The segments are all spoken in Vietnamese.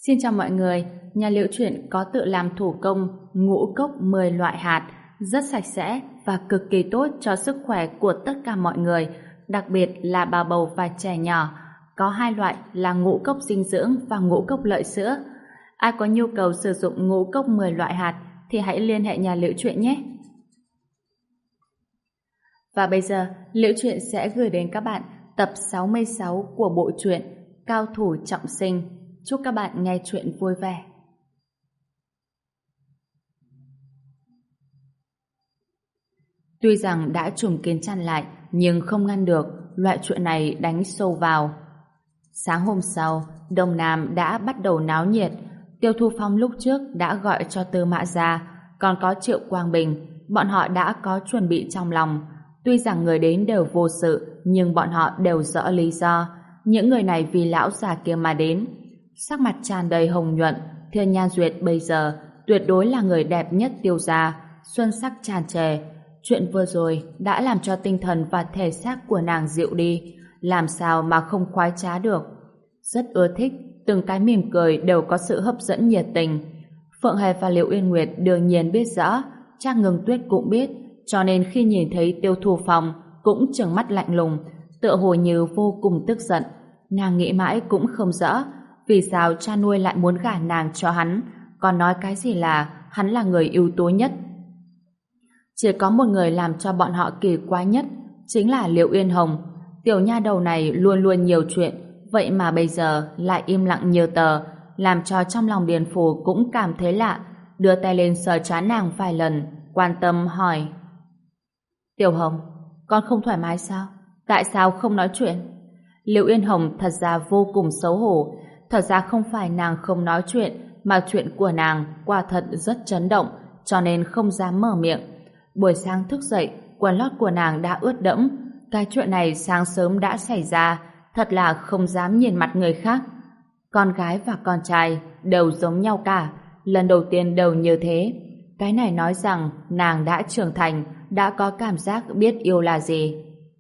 Xin chào mọi người, nhà Liễu Chuyện có tự làm thủ công ngũ cốc 10 loại hạt, rất sạch sẽ và cực kỳ tốt cho sức khỏe của tất cả mọi người, đặc biệt là bà bầu và trẻ nhỏ. Có hai loại là ngũ cốc dinh dưỡng và ngũ cốc lợi sữa. Ai có nhu cầu sử dụng ngũ cốc 10 loại hạt thì hãy liên hệ nhà Liễu Chuyện nhé. Và bây giờ, Liễu Chuyện sẽ gửi đến các bạn tập 66 của bộ truyện Cao thủ trọng sinh. Chúc các bạn nghe chuyện vui vẻ. Tuy rằng đã trùm kín chăn lại, nhưng không ngăn được loại chuyện này đánh sâu vào. Sáng hôm sau, Đông Nam đã bắt đầu náo nhiệt. Tiêu Thu Phong lúc trước đã gọi cho Tư Mã Gia, còn có Triệu Quang Bình, bọn họ đã có chuẩn bị trong lòng. Tuy rằng người đến đều vô sự, nhưng bọn họ đều rõ lý do. Những người này vì lão già kia mà đến. Sắc mặt tràn đầy hồng nhuận, Thiên Nhan Duyệt bây giờ tuyệt đối là người đẹp nhất Tiêu gia, xuân sắc tràn trề. Chuyện vừa rồi đã làm cho tinh thần và thể xác của nàng dịu đi, làm sao mà không khoái trá được. Rất ưa thích, từng cái mỉm cười đều có sự hấp dẫn nhiệt tình. Phượng Hề và Liễu Yên Nguyệt đương nhiên biết rõ, Trác Ngưng Tuyết cũng biết, cho nên khi nhìn thấy Tiêu Thu Phong cũng trừng mắt lạnh lùng, tựa hồ như vô cùng tức giận. Nàng nghĩ mãi cũng không rõ vì sao cha nuôi lại muốn gả nàng cho hắn, còn nói cái gì là hắn là người ưu tú nhất. Chỉ có một người làm cho bọn họ kỳ quái nhất, chính là Liễu Yên Hồng. Tiểu nha đầu này luôn luôn nhiều chuyện, vậy mà bây giờ lại im lặng như tờ, làm cho trong lòng Điền Phù cũng cảm thấy lạ, đưa tay lên sờ trán nàng vài lần, quan tâm hỏi: Tiểu Hồng, con không thoải mái sao? Tại sao không nói chuyện? Liễu Yên Hồng thật ra vô cùng xấu hổ. Thật ra không phải nàng không nói chuyện, mà chuyện của nàng quả thật rất chấn động, cho nên không dám mở miệng. Buổi sáng thức dậy, quần lót của nàng đã ướt đẫm. Cái chuyện này sáng sớm đã xảy ra, thật là không dám nhìn mặt người khác. Con gái và con trai đều giống nhau cả, lần đầu tiên đều như thế. Cái này nói rằng nàng đã trưởng thành, đã có cảm giác biết yêu là gì.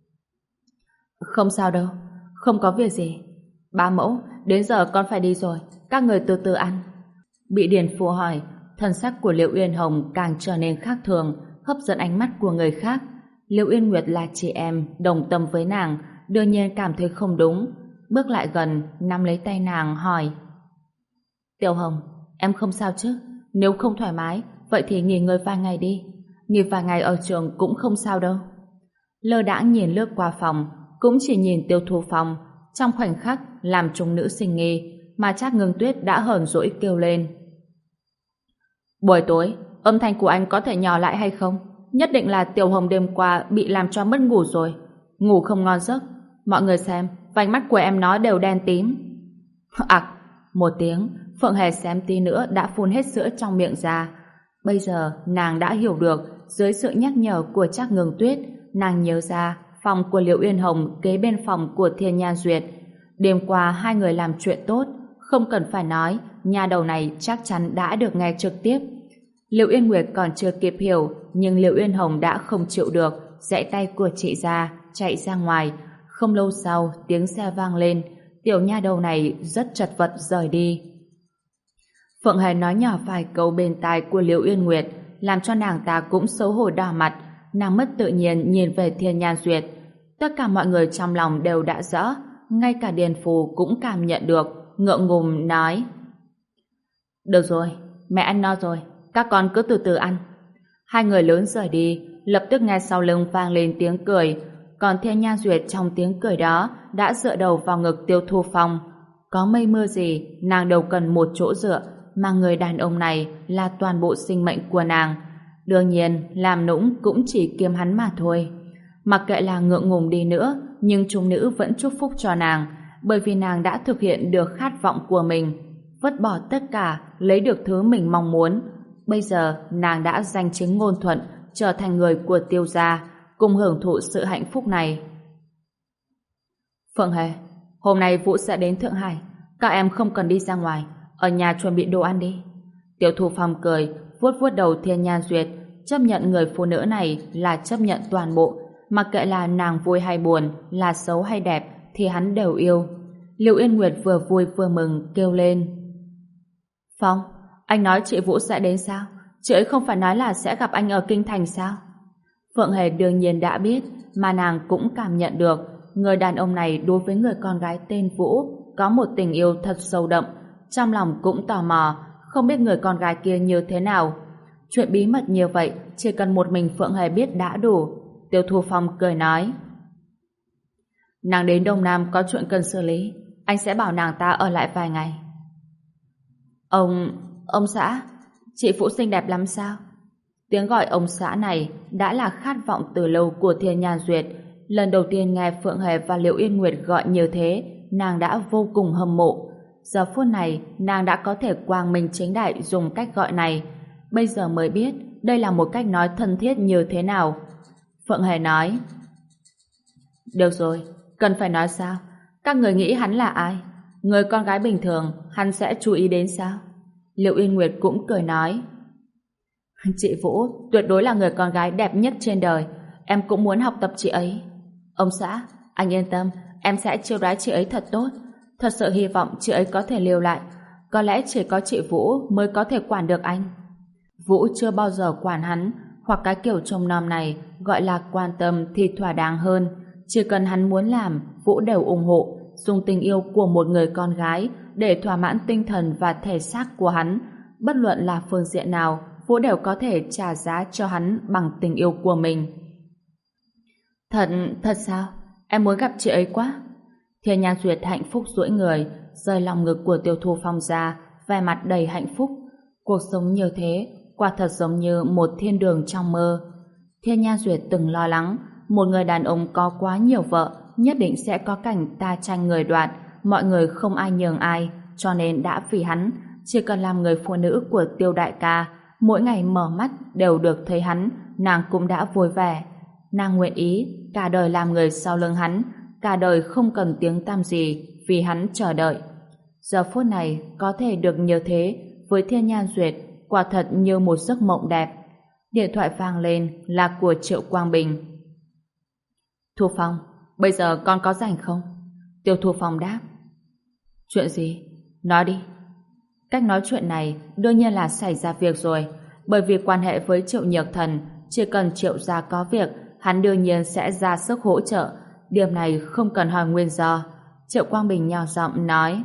Không sao đâu, không có việc gì. Bá mẫu, đến giờ con phải đi rồi, các người từ từ ăn. Bị Điền Phù hỏi, thân sắc của Liễu Yên Hồng càng trở nên khác thường, hấp dẫn ánh mắt của người khác. Liễu Yên Nguyệt là chị em, đồng tâm với nàng, đương nhiên cảm thấy không đúng. Bước lại gần, nắm lấy tay nàng hỏi: Tiểu Hồng, em không sao chứ? Nếu không thoải mái, vậy thì nghỉ ngơi vài ngày đi. Nghỉ vài ngày ở trường cũng không sao đâu. Lơ đãng nhìn lướt qua phòng, cũng chỉ nhìn Tiêu Thu Phong, trong khoảnh khắc làm chúng nữ sinh nghi, mà Trác Ngưng Tuyết đã hờn dỗi kêu lên: Buổi tối, âm thanh của anh có thể nhỏ lại hay không? Nhất định là Tiểu Hồng đêm qua bị làm cho mất ngủ rồi, ngủ không ngon giấc. Mọi người xem, vành mắt của em nó đều đen tím. Ặc, một tiếng, Phượng Hề xém tí nữa đã phun hết sữa trong miệng ra. Bây giờ nàng đã hiểu được, dưới sự nhắc nhở của Trác Ngưng Tuyết, nàng nhớ ra phòng của Liễu Yên Hồng kế bên phòng của Thiên Nhan Duyệt. Đêm qua hai người làm chuyện tốt, không cần phải nói, nhà đầu này chắc chắn đã được nghe trực tiếp. Liễu Yên Nguyệt còn chưa kịp hiểu, nhưng Liễu Yên Hồng đã không chịu được, giãy tay của chị ra, chạy ra ngoài. Không lâu sau, tiếng xe vang lên, tiểu nha đầu này rất chật vật rời đi. Phượng Hề nói nhỏ vài câu bên tai của Liễu Yên Nguyệt, làm cho nàng ta cũng xấu hổ đỏ mặt. Nàng mất tự nhiên nhìn về Thiên Nhan Duyệt. Tất cả mọi người trong lòng đều đã rõ, ngay cả Điền Phù cũng cảm nhận được, ngượng ngùng nói: Được rồi, mẹ ăn no rồi, các con cứ từ từ ăn. Hai người lớn rời đi, lập tức nghe sau lưng vang lên tiếng cười, còn Thiên Nhan Duyệt trong tiếng cười đó đã dựa đầu vào ngực Tiêu Thu Phong. Có mây mưa gì, nàng đâu cần một chỗ dựa, mà người đàn ông này là toàn bộ sinh mệnh của nàng. Đương nhiên, làm nũng cũng chỉ kiêm hắn mà thôi. Mặc kệ là ngượng ngùng đi nữa, nhưng chúng nữ vẫn chúc phúc cho nàng, bởi vì nàng đã thực hiện được khát vọng của mình, vứt bỏ tất cả, lấy được thứ mình mong muốn. Bây giờ, nàng đã danh chính ngôn thuận, trở thành người của Tiêu gia, cùng hưởng thụ sự hạnh phúc này. Phượng Hề, hôm nay Vũ sẽ đến Thượng Hải, các em không cần đi ra ngoài, ở nhà chuẩn bị đồ ăn đi. Tiêu Thu Phong cười, vuốt vuốt đầu Thiên Nhan Duyệt, chấp nhận người phụ nữ này là chấp nhận toàn bộ, mặc kệ là nàng vui hay buồn, là xấu hay đẹp, thì hắn đều yêu. Liễu Yên Nguyệt vừa vui vừa mừng kêu lên: Phong, anh nói chị Vũ sẽ đến sao? Chị ấy không phải nói là sẽ gặp anh ở Kinh Thành sao? Phượng Hề đương nhiên đã biết, mà nàng cũng cảm nhận được người đàn ông này đối với người con gái tên Vũ có một tình yêu thật sâu đậm, trong lòng cũng tò mò, không biết người con gái kia như thế nào. Chuyện bí mật như vậy, chỉ cần một mình Phượng Hề biết đã đủ. Tiêu Thu Phong cười nói, nàng đến Đông Nam có chuyện cần xử lý, anh sẽ bảo nàng ta ở lại vài ngày. Ông xã, chị Vũ xinh đẹp lắm sao? Tiếng gọi ông xã này đã là khát vọng từ lâu của Thiên Nhan Duyệt. Lần đầu tiên nghe Phượng Hề và Liễu Yên Nguyệt gọi như thế, nàng đã vô cùng hâm mộ. Giờ phút này, nàng đã có thể quang minh chính đại dùng cách gọi này. Bây giờ mới biết đây là một cách nói thân thiết như thế nào. Phượng Hề nói, được rồi, cần phải nói sao? Các người nghĩ hắn là ai? Người con gái bình thường, hắn sẽ chú ý đến sao? Liễu Yên Nguyệt cũng cười nói, chị Vũ tuyệt đối là người con gái đẹp nhất trên đời, em cũng muốn học tập chị ấy. Ông xã, anh yên tâm, em sẽ chiêu đãi chị ấy thật tốt. Thật sự hy vọng chị ấy có thể lưu lại. Có lẽ chỉ có chị Vũ mới có thể quản được anh. Vũ chưa bao giờ quản hắn, hoặc cái kiểu trông nom này gọi là quan tâm thì thỏa đáng hơn. Chỉ cần hắn muốn làm, Vũ đều ủng hộ, dùng tình yêu của một người con gái để thỏa mãn tinh thần và thể xác của hắn. Bất luận là phương diện nào, Vũ đều có thể trả giá cho hắn bằng tình yêu của mình. Thật sao? Em muốn gặp chị ấy quá. Thiên Nhan Duyệt hạnh phúc duỗi người, rời lòng ngực của Tiêu Thu Phong ra, vẻ mặt đầy hạnh phúc. Cuộc sống như thế, quả thật giống như một thiên đường trong mơ. Thiên Nhan Duyệt từng lo lắng, một người đàn ông có quá nhiều vợ, nhất định sẽ có cảnh ta tranh người đoạt, mọi người không ai nhường ai, cho nên đã vì hắn, chỉ cần làm người phụ nữ của Tiêu đại ca, mỗi ngày mở mắt đều được thấy hắn, nàng cũng đã vui vẻ. Nàng nguyện ý cả đời làm người sau lưng hắn, cả đời không cần tiếng tăm gì vì hắn chờ đợi. Giờ phút này có thể được như thế với Thiên Nhan Duyệt, quả thật như một giấc mộng đẹp. Điện thoại vang lên là của Triệu Quang Bình. Thu Phong, bây giờ con có rảnh không? Tiêu Thu Phong đáp. Chuyện gì? Nói đi. Cách nói chuyện này đương nhiên là xảy ra việc rồi, bởi vì quan hệ với Triệu Nhược Thần, chỉ cần Triệu gia có việc, hắn đương nhiên sẽ ra sức hỗ trợ. Điểm này không cần hỏi nguyên do. Triệu Quang Bình nhỏ giọng nói,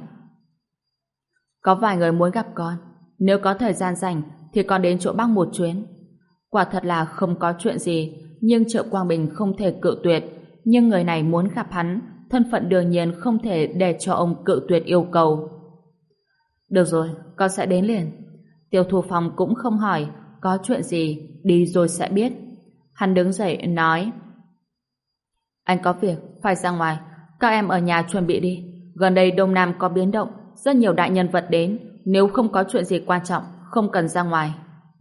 có vài người muốn gặp con, nếu có thời gian rảnh thì con đến chỗ Bắc một chuyến. Quả thật là không có chuyện gì, nhưng Triệu Quang Bình không thể cự tuyệt. Nhưng người này muốn gặp hắn, thân phận đương nhiên không thể để cho ông cự tuyệt yêu cầu. Được rồi, con sẽ đến liền. Tiêu Thu Phong cũng không hỏi, có chuyện gì, đi rồi sẽ biết. Hắn đứng dậy nói, anh có việc, phải ra ngoài, các em ở nhà chuẩn bị đi. Gần đây Đông Nam có biến động, rất nhiều đại nhân vật đến, nếu không có chuyện gì quan trọng, không cần ra ngoài.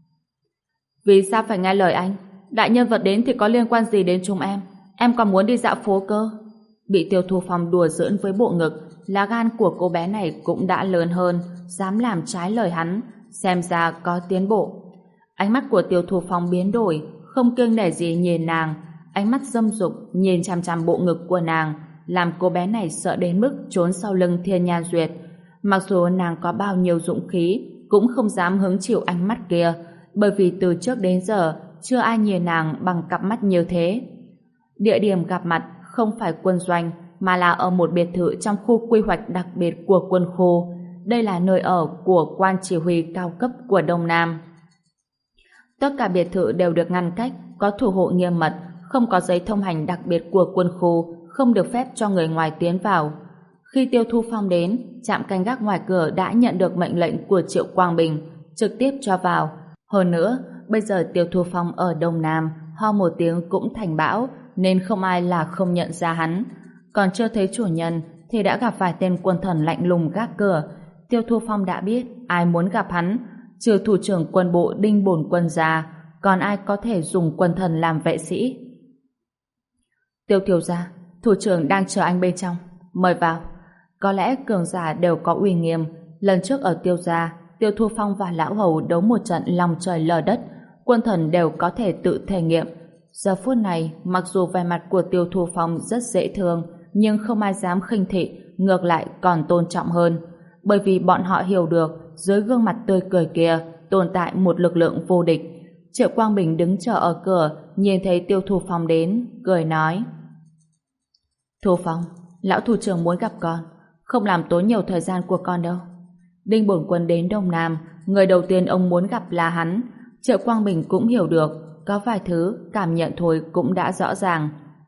Vì sao phải nghe lời anh? Đại nhân vật đến thì có liên quan gì đến chúng em còn muốn đi dạo phố cơ. Bị Tiêu Thu Phong đùa giỡn với bộ ngực, lá gan của cô bé này cũng đã lớn hơn, dám làm trái lời hắn, xem ra có tiến bộ. Ánh mắt của Tiêu Thu Phong biến đổi, không kiêng nể gì nhìn nàng, ánh mắt dâm dục nhìn chằm chằm bộ ngực của nàng, làm cô bé này sợ đến mức trốn sau lưng Thiên Nhan Duyệt. Mặc dù nàng có bao nhiêu dũng khí, cũng không dám hứng chịu ánh mắt kia, bởi vì từ trước đến giờ chưa ai nhìn nàng bằng cặp mắt như thế. Địa điểm gặp mặt không phải quân doanh, mà là ở một biệt thự trong khu quy hoạch đặc biệt của quân khu. Đây là nơi ở của quan chỉ huy cao cấp của Đông Nam. Tất cả biệt thự đều được ngăn cách, có thủ hộ nghiêm mật, không có giấy thông hành đặc biệt của quân khu, không được phép cho người ngoài tiến vào. Khi Tiêu Thu Phong đến, trạm canh gác ngoài cửa đã nhận được mệnh lệnh của Triệu Quang Bình, trực tiếp cho vào. Hơn nữa, bây giờ Tiêu Thu Phong ở Đông Nam, ho một tiếng cũng thành bão, nên không ai là không nhận ra hắn. Còn chưa thấy chủ nhân, thì đã gặp vài tên quân thần lạnh lùng gác cửa. Tiêu Thu Phong đã biết ai muốn gặp hắn, trừ thủ trưởng quân bộ Đinh Bổn Quân ra, còn ai có thể dùng quân thần làm vệ sĩ. Tiêu thiếu gia, thủ trưởng đang chờ anh bên trong, mời vào. Có lẽ cường giả đều có uy nghiêm. Lần trước ở Tiêu gia, Tiêu Thu Phong và lão hầu đấu một trận lòng trời lở đất, quân thần đều có thể tự thể nghiệm. Giờ phút này, mặc dù vẻ mặt của Tiêu Thu Phong rất dễ thương, nhưng không ai dám khinh thị, ngược lại còn tôn trọng hơn. Bởi vì bọn họ hiểu được, dưới gương mặt tươi cười kia tồn tại một lực lượng vô địch. Triệu Quang Bình đứng chờ ở cửa, nhìn thấy Tiêu Thu Phong đến, cười nói: Thu Phong, lão thủ trưởng muốn gặp con, không làm tốn nhiều thời gian của con đâu. Đinh Bổn Quân đến Đông Nam, người đầu tiên ông muốn gặp là hắn. Triệu Quang Bình cũng hiểu được, có vài thứ cảm nhận thôi cũng đã rõ ràng.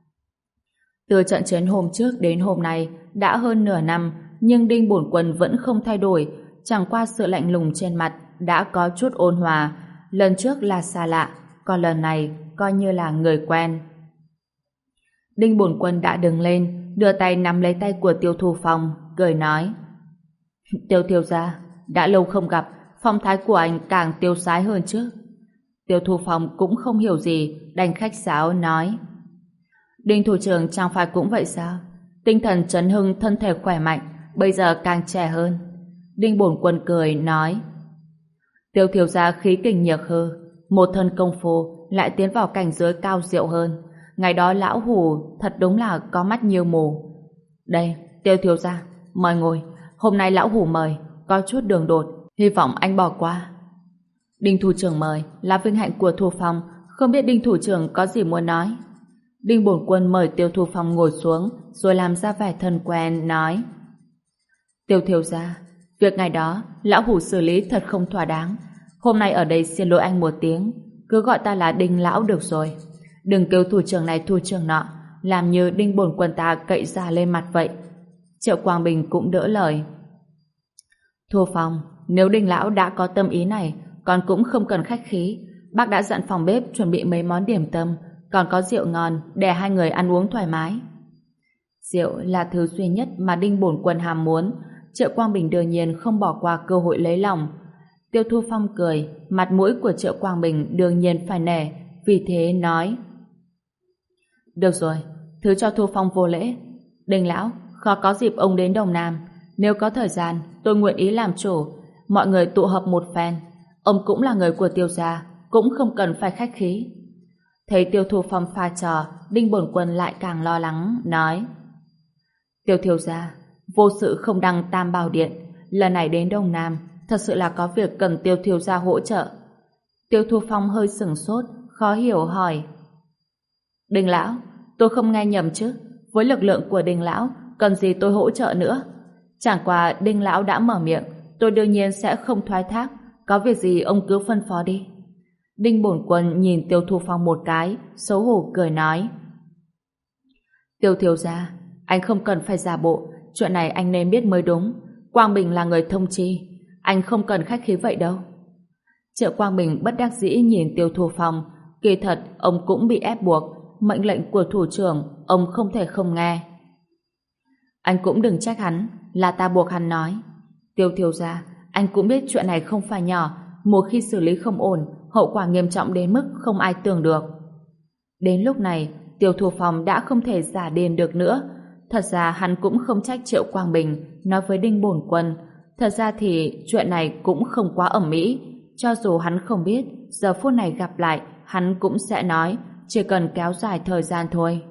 Từ trận chiến hôm trước đến hôm nay đã hơn nửa năm, nhưng Đinh Bổn Quân vẫn không thay đổi, chẳng qua sự lạnh lùng trên mặt đã có chút ôn hòa. Lần trước là xa lạ, còn lần này coi như là người quen. Đinh Bổn Quân đã đứng lên, đưa tay nắm lấy tay của Tiêu Thu Phong, cười nói: Tiêu thiếu gia, đã lâu không gặp, phong thái của anh càng tiêu sái hơn trước. Tiêu Thu Phong cũng không hiểu gì, đành khách sáo nói: Đinh thủ trưởng chẳng phải cũng vậy sao? Tinh thần chấn hưng, thân thể khỏe mạnh, bây giờ càng trẻ hơn. Đinh Bổn Quân cười nói: Tiêu thiếu gia khí kình nhược hư, một thân công phu lại tiến vào cảnh giới cao diệu hơn. Ngày đó lão hủ thật đúng là có mắt như mù. Đây, Tiêu thiếu gia, mời ngồi. Hôm nay lão hủ mời, có chút đường đột, hy vọng anh bỏ qua. Đinh thủ trưởng mời, là vinh hạnh của Thu Phong, không biết Đinh thủ trưởng có gì muốn nói. Đinh Bổn Quân mời Tiêu Thu Phong ngồi xuống, rồi làm ra vẻ thân quen, nói: Tiêu thiếu gia, việc ngày đó lão hủ xử lý thật không thỏa đáng. Hôm nay ở đây xin lỗi anh một tiếng, cứ gọi ta là Đinh lão được rồi. Đừng kêu thủ trưởng này thủ trưởng nọ, làm như Đinh Bổn Quân ta cậy ra lên mặt vậy. Triệu Quang Bình cũng đỡ lời: Thu Phong, nếu Đinh lão đã có tâm ý này, con cũng không cần khách khí. Bác đã dặn phòng bếp chuẩn bị mấy món điểm tâm, còn có rượu ngon để hai người ăn uống thoải mái. Rượu là thứ duy nhất mà Đinh Bổn Quân ham muốn. Triệu Quang Bình đương nhiên không bỏ qua cơ hội lấy lòng. Tiêu Thu Phong cười, mặt mũi của Triệu Quang Bình đương nhiên phải nể, vì thế nói: Được rồi, thứ cho Thu Phong vô lễ. Đinh lão, khó có dịp ông đến Đông Nam, nếu có thời gian tôi nguyện ý làm chủ. Mọi người tụ hợp một phen, ông cũng là người của Tiêu gia, cũng không cần phải khách khí. Thấy Tiêu Thu Phong pha trò, Đinh Bổn Quân lại càng lo lắng, nói: Tiêu thiếu gia, vô sự không đăng Tam Bảo Điện, lần này đến Đông Nam thật sự là có việc cần Tiêu thiếu gia hỗ trợ. Tiêu Thu Phong hơi sửng sốt, khó hiểu hỏi: Đinh lão, tôi không nghe nhầm chứ? Với lực lượng của Đinh lão, cần gì tôi hỗ trợ nữa? Chẳng qua Đinh lão đã mở miệng, tôi đương nhiên sẽ không thoái thác. Có việc gì ông cứ phân phó đi. Đinh Bổn Quân nhìn Tiêu Thu Phong một cái, xấu hổ cười nói: Tiêu thiếu gia, anh không cần phải giả bộ, chuyện này anh nên biết mới đúng. Quang Bình là người thông chi, anh không cần khách khí vậy đâu. Triệu Quang Bình bất đắc dĩ nhìn Tiêu Thu Phong, kỳ thật ông cũng bị ép buộc, mệnh lệnh của thủ trưởng ông không thể không nghe. Anh cũng đừng trách hắn, là ta buộc hắn nói. Tiêu thiếu gia, anh cũng biết chuyện này không phải nhỏ, một khi xử lý không ổn, hậu quả nghiêm trọng đến mức không ai tưởng được. Đến lúc này, Tiêu Thu Phong đã không thể giả điên được nữa. Thật ra hắn cũng không trách Triệu Quang Bình nói với Đinh Bổn Quân. Thật ra thì chuyện này cũng không quá ẩm mỹ. Cho dù hắn không biết, giờ phút này gặp lại, hắn cũng sẽ nói, chỉ cần kéo dài thời gian thôi.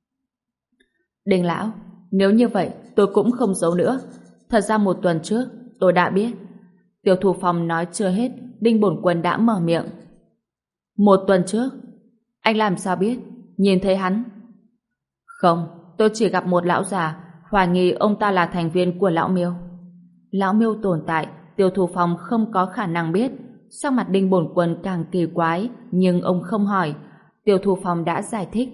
Đinh lão, nếu như vậy, tôi cũng không giấu nữa. Thật ra một tuần trước, tôi đã biết. Tiêu Thu Phong nói chưa hết, Đinh Bổn Quân đã mở miệng. Một tuần trước? Anh làm sao biết? Nhìn thấy hắn? Không, tôi chỉ gặp một lão già, hoài nghi ông ta là thành viên của lão Miêu. Lão Miêu tồn tại, Tiêu Thu Phong không có khả năng biết. Sắc mặt Đinh Bổn Quân càng kỳ quái, nhưng ông không hỏi. Tiêu Thu Phong đã giải thích.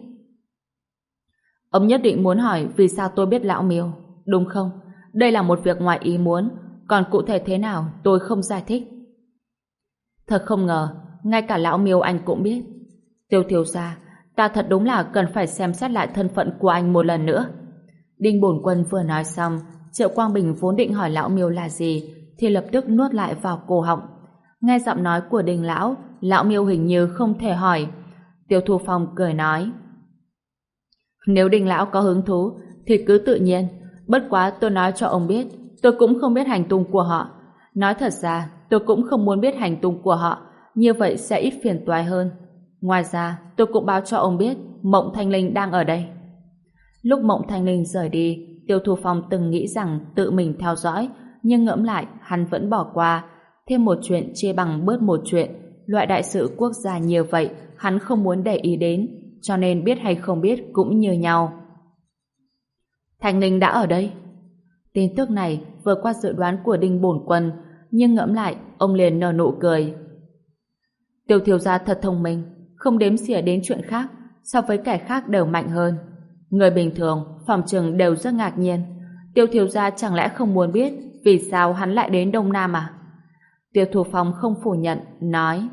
Ông nhất định muốn hỏi vì sao tôi biết lão Miêu, đúng không? Đây là một việc ngoài ý muốn, còn cụ thể thế nào tôi không giải thích. Thật không ngờ, ngay cả lão Miêu anh cũng biết. Tiêu thiếu gia, ta thật đúng là cần phải xem xét lại thân phận của anh một lần nữa. Đinh Bổn Quân vừa nói xong, Triệu Quang Bình vốn định hỏi lão Miêu là gì, thì lập tức nuốt lại vào cổ họng. Nghe giọng nói của Đinh lão, lão Miêu hình như không thể hỏi. Tiêu Thu Phong cười nói: Nếu Đinh lão có hứng thú, thì cứ tự nhiên. Bất quá tôi nói cho ông biết, tôi cũng không biết hành tung của họ. Nói thật ra, tôi cũng không muốn biết hành tung của họ, như vậy sẽ ít phiền toái hơn. Ngoài ra, tôi cũng báo cho ông biết Mộng Thanh Linh đang ở đây. Lúc Mộng Thanh Linh rời đi, Tiêu Thu Phong từng nghĩ rằng tự mình theo dõi, nhưng ngẫm lại, hắn vẫn bỏ qua. Thêm một chuyện chia bằng bớt một chuyện, loại đại sự quốc gia như vậy hắn không muốn để ý đến, cho nên biết hay không biết cũng như nhau. Thành Ninh đã ở đây. Tin tức này vừa qua dự đoán của Đinh Bổn Quân, nhưng ngẫm lại, ông liền nở nụ cười. Tiêu thiếu gia thật thông minh, không đếm xỉa đến chuyện khác, so với kẻ khác đều mạnh hơn. Người bình thường, phòng trừng đều rất ngạc nhiên. Tiêu thiếu gia chẳng lẽ không muốn biết vì sao hắn lại đến Đông Nam à? Tiêu Thu Phong không phủ nhận, nói: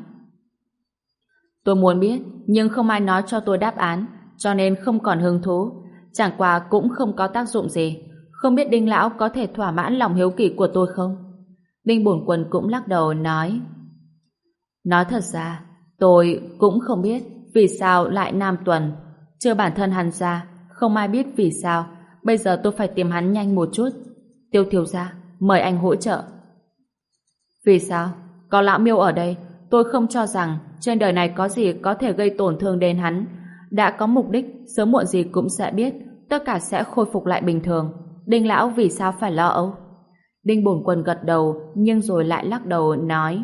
Tôi muốn biết, nhưng không ai nói cho tôi đáp án, cho nên không còn hứng thú. Chẳng qua cũng không có tác dụng gì. Không biết Đinh lão có thể thỏa mãn lòng hiếu kỳ của tôi không? Đinh Bổn Quân cũng lắc đầu nói: Nói thật ra, tôi cũng không biết vì sao lại Nam Tuần. Chưa bản thân hắn ra, không ai biết vì sao. Bây giờ tôi phải tìm hắn nhanh một chút. Tiêu thiếu gia, mời anh hỗ trợ. Vì sao? Có lão Miêu ở đây, tôi không cho rằng trên đời này có gì có thể gây tổn thương đến hắn. Đã có mục đích, sớm muộn gì cũng sẽ biết, tất cả sẽ khôi phục lại bình thường. Đinh lão vì sao phải lo âu? Đinh Bổn Quân gật đầu, nhưng rồi lại lắc đầu nói: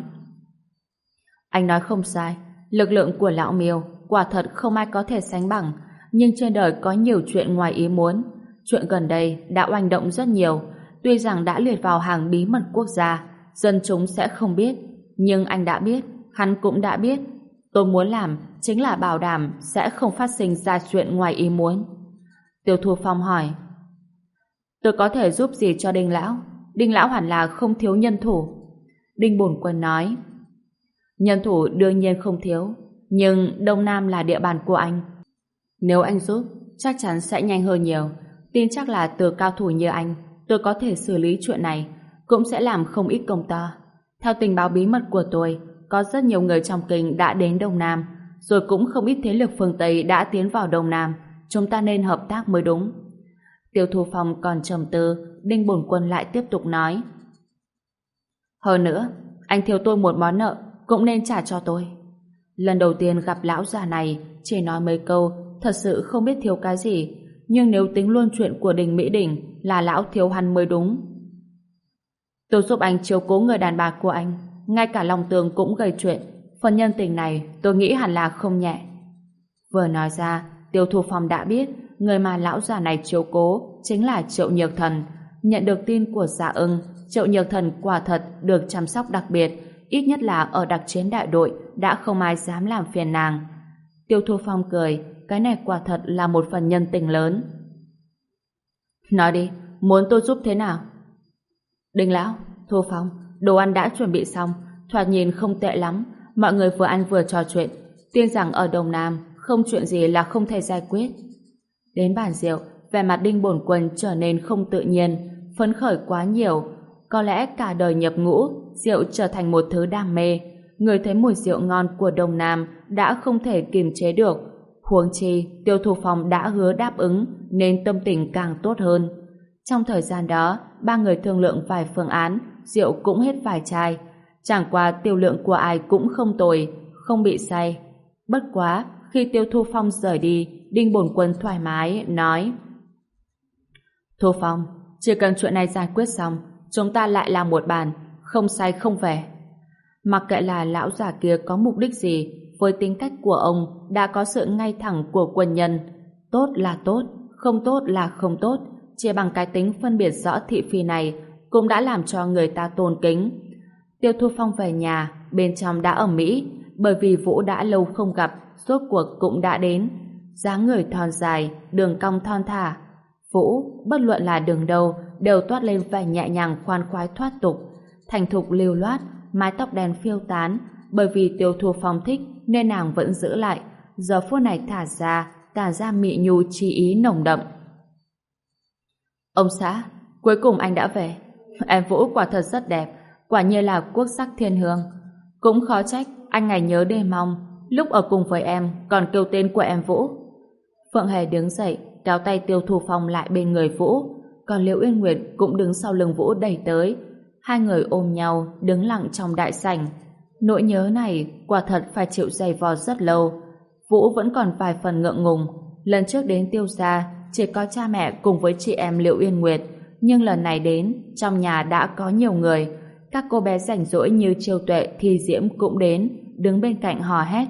Anh nói không sai, lực lượng của lão Miêu quả thật không ai có thể sánh bằng, nhưng trên đời có nhiều chuyện ngoài ý muốn. Chuyện gần đây đã oanh động rất nhiều, tuy rằng đã liệt vào hàng bí mật quốc gia, dân chúng sẽ không biết, nhưng anh đã biết, hắn cũng đã biết. Tôi muốn làm chính là bảo đảm sẽ không phát sinh ra chuyện ngoài ý muốn. Tiêu Thu Phong hỏi: Tôi có thể giúp gì cho Đinh lão? Đinh lão hẳn là không thiếu nhân thủ. Đinh Bổn Quân nói: Nhân thủ đương nhiên không thiếu, nhưng Đông Nam là địa bàn của anh. Nếu anh giúp, chắc chắn sẽ nhanh hơn nhiều. Tin chắc là từ cao thủ như anh, tôi có thể xử lý chuyện này, cũng sẽ làm không ít công to. Theo tình báo bí mật của tôi, có rất nhiều người trong kinh đã đến Đông Nam, rồi cũng không ít thế lực phương Tây đã tiến vào Đông Nam. Chúng ta nên hợp tác mới đúng. Tiêu Thu Phong còn trầm tư, Đinh Bổn Quân lại tiếp tục nói: Hơn nữa, anh thiếu tôi một món nợ, cũng nên trả cho tôi. Lần đầu tiên gặp lão già này, chỉ nói mấy câu, thật sự không biết thiếu cái gì, nhưng nếu tính luôn chuyện của Đình Mỹ Đình là lão thiếu hắn mới đúng. Tôi giúp anh chiếu cố người đàn bà của anh, ngay cả lòng tường cũng gây chuyện, phần nhân tình này tôi nghĩ hẳn là không nhẹ. Vừa nói ra, Tiêu Thu Phong đã biết người mà lão già này chiếu cố chính là Triệu Nhược Thần. Nhận được tin của Dạ Ưng, Triệu Nhược Thần quả thật được chăm sóc đặc biệt, ít nhất là ở đặc chiến đại đội đã không ai dám làm phiền nàng. Tiêu Thu Phong cười, cái này quả thật là một phần nhân tình lớn. Nói đi, muốn tôi giúp thế nào? Đinh lão, Thu Phong, đồ ăn đã chuẩn bị xong, thoạt nhìn không tệ lắm, mọi người vừa ăn vừa trò chuyện, tin rằng ở Đông Nam không chuyện gì là không thể giải quyết. Đến bàn rượu, vẻ mặt Đinh Bổn Quân trở nên không tự nhiên, phấn khởi quá nhiều. Có lẽ cả đời nhập ngũ, rượu trở thành một thứ đam mê. Người thấy mùi rượu ngon của Đông Nam đã không thể kiềm chế được. Huống chi, Tiêu Thu Phong đã hứa đáp ứng, nên tâm tình càng tốt hơn. Trong thời gian đó, ba người thương lượng vài phương án, rượu cũng hết vài chai. Chẳng qua tiêu lượng của ai cũng không tồi, không bị say. Bất quá, khi Tiêu Thu Phong rời đi, Đinh Bổn Quân thoải mái, nói: Thu Phong, chỉ cần chuyện này giải quyết xong, chúng ta lại làm một bàn, không say không về. Mặc kệ là lão già kia có mục đích gì, với tính cách của ông đã có sự ngay thẳng của quân nhân. Tốt là tốt, không tốt là không tốt, chỉ bằng cái tính phân biệt rõ thị phi này cũng đã làm cho người ta tôn kính. Tiêu Thu Phong về nhà, bên trong đã ầm ĩ, bởi vì Vũ đã lâu không gặp, rốt cuộc cũng đã đến. Dáng người thon dài, đường cong thon thả. Vũ, bất luận là đường đâu, đều toát lên vẻ nhẹ nhàng khoan khoái thoát tục, thành thục lưu loát, mái tóc đen phiêu tán. Bởi vì Tiêu Thu Phong thích nên nàng vẫn giữ lại, giờ phút này thả ra mị nhu chi ý nồng đậm. Ông xã, cuối cùng anh đã về. Em Vũ quả thật rất đẹp, quả nhiên là quốc sắc thiên hương. Cũng khó trách anh ngày nhớ đêm mong, lúc ở cùng với em còn kêu tên của em Vũ. Phượng Hề đứng dậy, kéo tay Tiêu Thu Phong lại bên người Vũ, còn Liễu Uyên Nguyệt cũng đứng sau lưng Vũ đẩy tới. Hai người ôm nhau, đứng lặng trong đại sảnh. Nỗi nhớ này quả thật phải chịu dày vò rất lâu. Vũ vẫn còn vài phần ngượng ngùng. Lần trước đến Tiêu gia chỉ có cha mẹ cùng với chị em Liễu Uyên Nguyệt, nhưng lần này đến trong nhà đã có nhiều người. Các cô bé rảnh rỗi như Chiêu Tuệ, Thi Diễm cũng đến, đứng bên cạnh hò hét.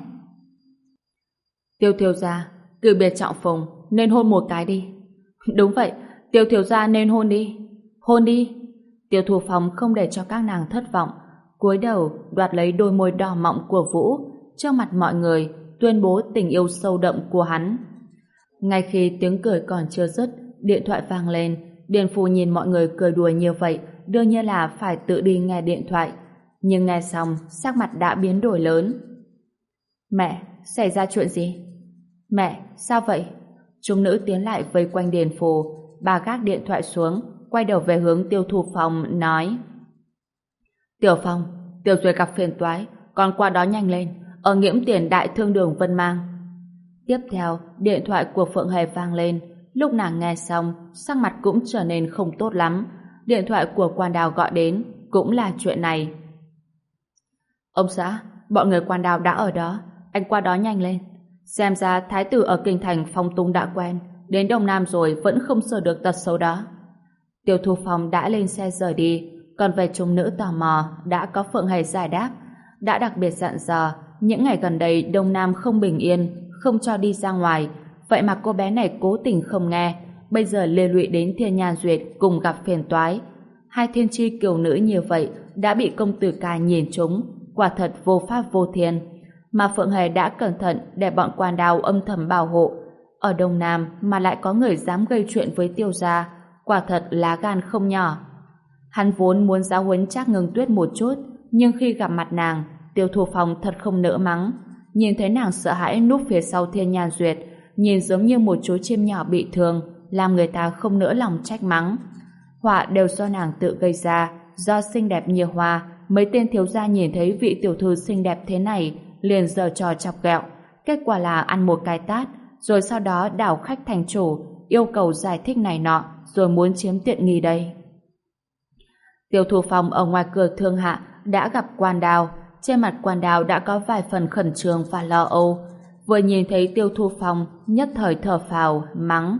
Tiêu thiếu gia, cử biệt trọng phùng, nên hôn một cái đi. Đúng vậy, Tiêu thiếu gia nên hôn đi. Hôn đi. Tiêu Thu Phong không để cho các nàng thất vọng, cúi đầu đoạt lấy đôi môi đỏ mọng của Vũ, trước mặt mọi người tuyên bố tình yêu sâu đậm của hắn. Ngay khi tiếng cười còn chưa dứt, điện thoại vang lên. Điền Phu nhìn mọi người cười đùa như vậy, đương nhiên là phải tự đi nghe điện thoại. Nhưng nghe xong, sắc mặt đã biến đổi lớn. Mẹ, xảy ra chuyện gì? Mẹ, sao vậy? Chúng nữ tiến lại vây quanh Điền Phu. Bà gác điện thoại xuống, quay đầu về hướng Tiêu Thu Phong, nói: Tiểu Phong, Tiểu Duyệt gặp phiền toái, con qua đó nhanh lên, ở Nghiễm Tiền Đại Thương Đường Vân Mang. Tiếp theo, điện thoại của Phượng Hề vang lên. Lúc nàng nghe xong, sắc mặt cũng trở nên không tốt lắm. Điện thoại của Quan Đào gọi đến, cũng là chuyện này. Ông xã, bọn người Quan Đào đã ở đó, anh qua đó nhanh lên. Xem ra thái tử ở kinh thành phong tung đã quen, đến Đông Nam rồi vẫn không sửa được tật xấu đó. Tiêu Thu Phong đã lên xe rời đi, còn về chúng nữ tò mò đã có Phượng Hề giải đáp, đã đặc biệt dặn dò những ngày gần đây Đông Nam không bình yên, không cho đi ra ngoài. Vậy mà cô bé này cố tình không nghe, bây giờ liên lụy đến Thiên Nhan Duyệt cùng gặp phiền toái. Hai thiên chi kiều nữ như vậy đã bị công tử ca nhìn trúng, quả thật vô pháp vô thiên. Mà Phượng Hề đã cẩn thận để bọn Quan Đào âm thầm bảo hộ. Ở Đông Nam mà lại có người dám gây chuyện với Tiêu gia, quả thật lá gan không nhỏ. Hắn vốn muốn giáo huấn Trác Ngưng Tuyết một chút, nhưng khi gặp mặt nàng, Tiêu Thu Phong thật không nỡ mắng. Nhìn thấy nàng sợ hãi núp phía sau Thiên Nhan Duyệt, nhìn giống như một chú chim nhỏ bị thương, làm người ta không nỡ lòng trách mắng. Họa đều do nàng tự gây ra, do xinh đẹp như hoa, mấy tên thiếu gia nhìn thấy vị tiểu thư xinh đẹp thế này, liền giở trò chọc ghẹo. Kết quả là ăn một cái tát, rồi sau đó đảo khách thành chủ, yêu cầu giải thích này nọ, rồi muốn chiếm tiện nghi đây. Tiêu Thu Phong ở ngoài cửa Thương Hạ đã gặp Quan Đào. Trên mặt Quan Đào đã có vài phần khẩn trương và lo âu. Vừa nhìn thấy Tiêu Thu Phong, nhất thời thở phào, mắng: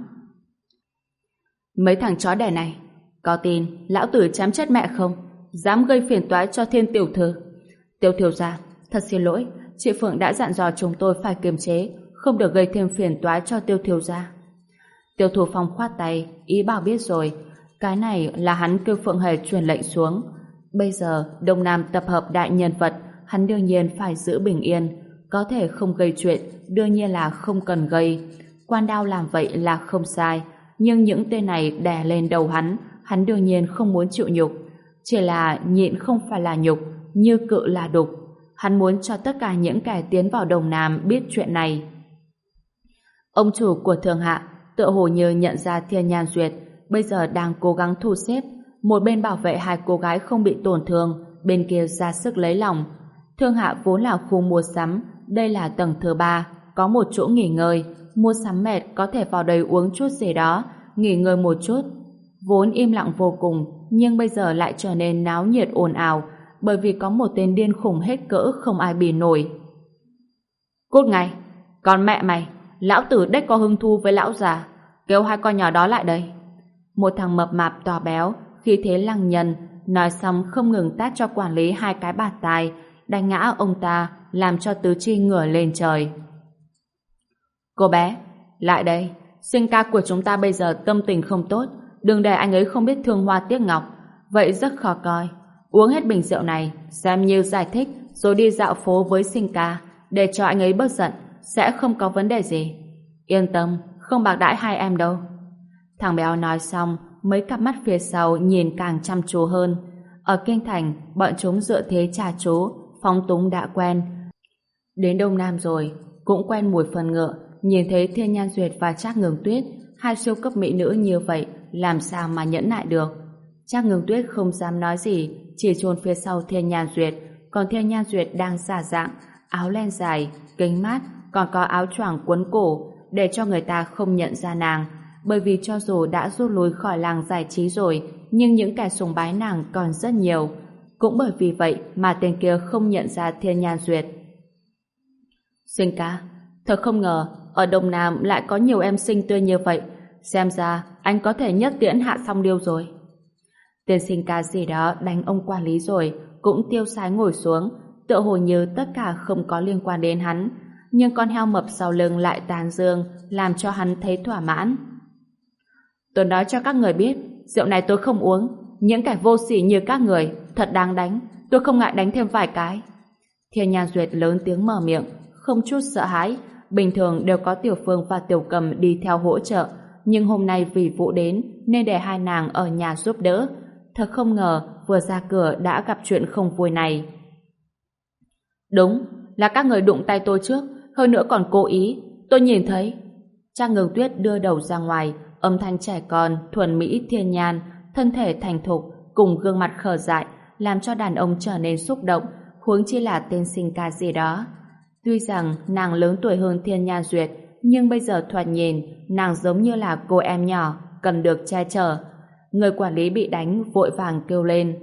Mấy thằng chó đẻ này, có tin lão tử chém chết mẹ không? Dám gây phiền toái cho Thiên tiểu thư. Tiêu thiếu gia, thật xin lỗi, chị Phượng đã dặn dò chúng tôi phải kiềm chế, không được gây thêm phiền toái cho Tiêu thiếu gia. Tiêu Thu Phong khoát tay, ý bảo biết rồi. Cái này là hắn kêu Phượng Hề truyền lệnh xuống. Bây giờ Đông Nam tập hợp đại nhân vật, hắn đương nhiên phải giữ bình yên. Có thể không gây chuyện, đương nhiên là không cần gây. Quan Đao làm vậy là không sai, nhưng những tên này đè lên đầu hắn đương nhiên không muốn chịu nhục. Chỉ là nhịn không phải là nhục, như cự là đục. Hắn muốn cho tất cả những kẻ tiến vào Đông Nam biết chuyện này. Ông chủ của Thường Hạ tựa hồ như nhận ra Thiên Nhan Duyệt bây giờ đang cố gắng thu xếp, một bên bảo vệ hai cô gái không bị tổn thương, bên kia ra sức lấy lòng. Thương Hạ vốn là khu mua sắm, đây là tầng thứ 3, có một chỗ nghỉ ngơi, mua sắm mệt có thể vào đây uống chút gì đó, nghỉ ngơi một chút. Vốn im lặng vô cùng, nhưng bây giờ lại trở nên náo nhiệt ồn ào, bởi vì có một tên điên khủng hết cỡ không ai bì nổi. Cút ngay, còn mẹ mày, lão tử đếch có hứng thú với lão già, kêu hai con nhỏ đó lại đây. Một thằng mập mạp to béo, khi thế lăng nhân, nói xong không ngừng tát cho quản lý hai cái bạt tai, đánh ngã ông ta, làm cho tứ chi ngửa lên trời. Cô bé, lại đây, sinh ca của chúng ta bây giờ tâm tình không tốt, đừng để anh ấy không biết thương hoa tiếc ngọc, vậy rất khó coi. Uống hết bình rượu này, xem như giải thích, rồi đi dạo phố với sinh ca, để cho anh ấy bớt giận, sẽ không có vấn đề gì. Yên tâm, không bạc đãi hai em đâu. Thằng béo nói xong, mấy cặp mắt phía sau nhìn càng chăm chú hơn. Ở kinh thành, bọn chúng dựa thế trà chú, phóng túng đã quen. Đến Đông Nam rồi, cũng quen mùi phần ngựa, nhìn thấy Thiên Nhan Duyệt và Trác Ngưng Tuyết, hai siêu cấp mỹ nữ như vậy, làm sao mà nhẫn nại được. Trác Ngưng Tuyết không dám nói gì, chỉ chôn phía sau Thiên Nhan Duyệt, còn Thiên Nhan Duyệt đang giả dạng, áo len dài, kính mát, còn có áo choàng quấn cổ, để cho người ta không nhận ra nàng. Bởi vì cho dù đã rút lui khỏi làng giải trí rồi, nhưng những kẻ sùng bái nàng còn rất nhiều. Cũng bởi vì vậy mà tên kia không nhận ra Thiên Nhan Duyệt. Sinh ca, thật không ngờ ở Đông Nam lại có nhiều em xinh tươi như vậy. Xem ra anh có thể nhất tiễn Hạ Song Điêu rồi. Tên sinh ca gì đó đánh ông quản lý rồi, cũng tiêu sái ngồi xuống, tựa hồ như tất cả không có liên quan đến hắn, nhưng con heo mập sau lưng lại tán dương, làm cho hắn thấy thỏa mãn. Tôi nói cho các người biết, rượu này tôi không uống, những kẻ vô sỉ như các người, thật đáng đánh, tôi không ngại đánh thêm vài cái. Thiên Nhan Duyệt lớn tiếng mở miệng, không chút sợ hãi. Bình thường đều có Tiểu Phương và Tiểu Cầm đi theo hỗ trợ, nhưng hôm nay vì Vũ đến nên để hai nàng ở nhà giúp đỡ. Thật không ngờ vừa ra cửa đã gặp chuyện không vui này. Đúng, là các người đụng tay tôi trước, hơn nữa còn cố ý. Tôi nhìn thấy. Trang Ngưng Tuyết đưa đầu ra ngoài, âm thanh trẻ con, thuần mỹ thiên nhan, thân thể thành thục, cùng gương mặt khờ dại, làm cho đàn ông trở nên xúc động, huống chi là tên sinh ca gì đó. Tuy rằng nàng lớn tuổi hơn Thiên Nhan Duyệt, nhưng bây giờ thoạt nhìn, nàng giống như là cô em nhỏ, cần được che chở. Người quản lý bị đánh vội vàng kêu lên.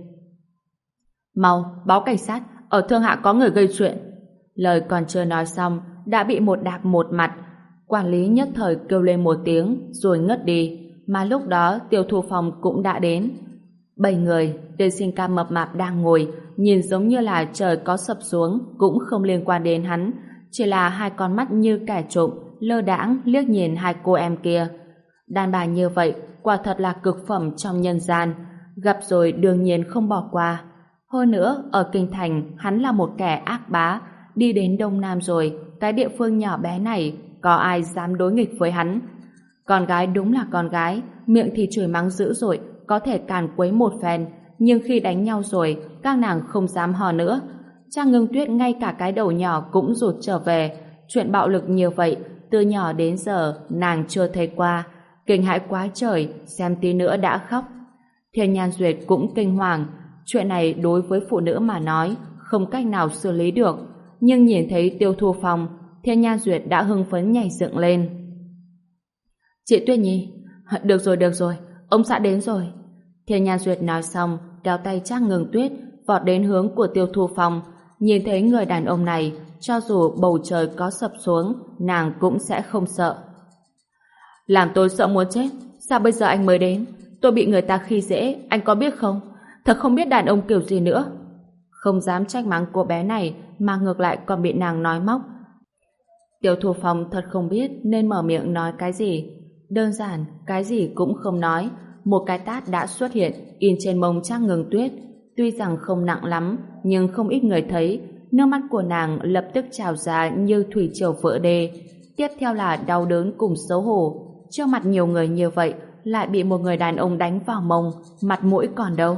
Mau, báo cảnh sát, ở Thương Hạ có người gây chuyện. Lời còn chưa nói xong, đã bị một đạp một mặt. Quản lý nhất thời kêu lên một tiếng, rồi ngất đi, mà lúc đó Tiêu Thu Phong cũng đã đến. 7 người, tên sinh ca mập mạp đang ngồi, nhìn giống như là trời có sập xuống, cũng không liên quan đến hắn, chỉ là hai con mắt như kẻ trộm, lơ đãng liếc nhìn hai cô em kia. Đàn bà như vậy, quả thật là cực phẩm trong nhân gian, gặp rồi đương nhiên không bỏ qua. Hơn nữa, ở Kinh Thành, hắn là một kẻ ác bá, đi đến Đông Nam rồi, cái địa phương nhỏ bé này, có ai dám đối nghịch với hắn. Con gái đúng là con gái, miệng thì chửi mắng dữ dội, có thể càn quấy một phen, nhưng khi đánh nhau rồi, các nàng không dám hò nữa. Trang Ngưng Tuyết ngay cả cái đầu nhỏ cũng rụt trở về. Chuyện bạo lực như vậy, từ nhỏ đến giờ, nàng chưa thấy qua. Kinh hãi quá trời, xem tí nữa đã khóc. Thiên Nhan Duyệt cũng kinh hoàng. Chuyện này đối với phụ nữ mà nói, không cách nào xử lý được. Nhưng nhìn thấy Tiêu Thu Phong, Thiên Nhan Duyệt đã hưng phấn nhảy dựng lên. Chị Tuyết Nhi, được rồi, ông xã đến rồi. Thiên Nhan Duyệt nói xong, kéo tay Trác Ngưng Tuyết, vọt đến hướng của Tiêu Thu Phong. Nhìn thấy người đàn ông này, cho dù bầu trời có sập xuống, nàng cũng sẽ không sợ. Làm tôi sợ muốn chết, sao bây giờ anh mới đến? Tôi bị người ta khi dễ, anh có biết không? Thật không biết đàn ông kiểu gì nữa. Không dám trách mắng cô bé này, mà ngược lại còn bị nàng nói móc. Tiêu Thu Phong thật không biết nên mở miệng nói cái gì. Đơn giản, cái gì cũng không nói. Một cái tát đã xuất hiện, in trên mông Trác Ngưng Tuyết. Tuy rằng không nặng lắm, nhưng không ít người thấy, nước mắt của nàng lập tức trào ra như thủy triều vỡ đê. Tiếp theo là đau đớn cùng xấu hổ. Trước mặt nhiều người như vậy, lại bị một người đàn ông đánh vào mông, mặt mũi còn đâu.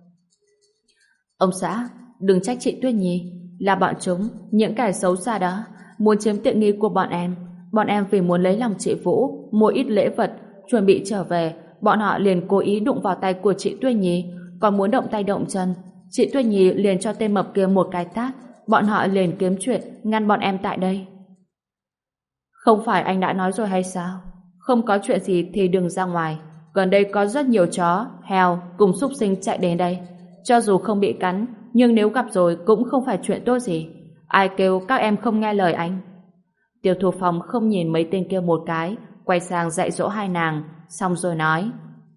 Ông xã, đừng trách chị Tuyết Nhi, là bọn chúng, những kẻ xấu xa đó, muốn chiếm tiện nghi của bọn em. Bọn em vì muốn lấy lòng chị Vũ, mua ít lễ vật, chuẩn bị trở về, bọn họ liền cố ý đụng vào tay của chị Tuyết Nhi, còn muốn động tay động chân. Chị Tuyết Nhi liền cho tên mập kia một cái tát, bọn họ liền kiếm chuyện, ngăn bọn em tại đây. Không phải anh đã nói rồi hay sao? Không có chuyện gì thì đừng ra ngoài. Gần đây có rất nhiều chó, heo cùng súc sinh chạy đến đây. Cho dù không bị cắn, nhưng nếu gặp rồi cũng không phải chuyện tốt gì. Ai kêu các em không nghe lời anh? Tiêu Thu Phong không nhìn mấy tên kia một cái, quay sang dạy dỗ hai nàng, xong rồi nói.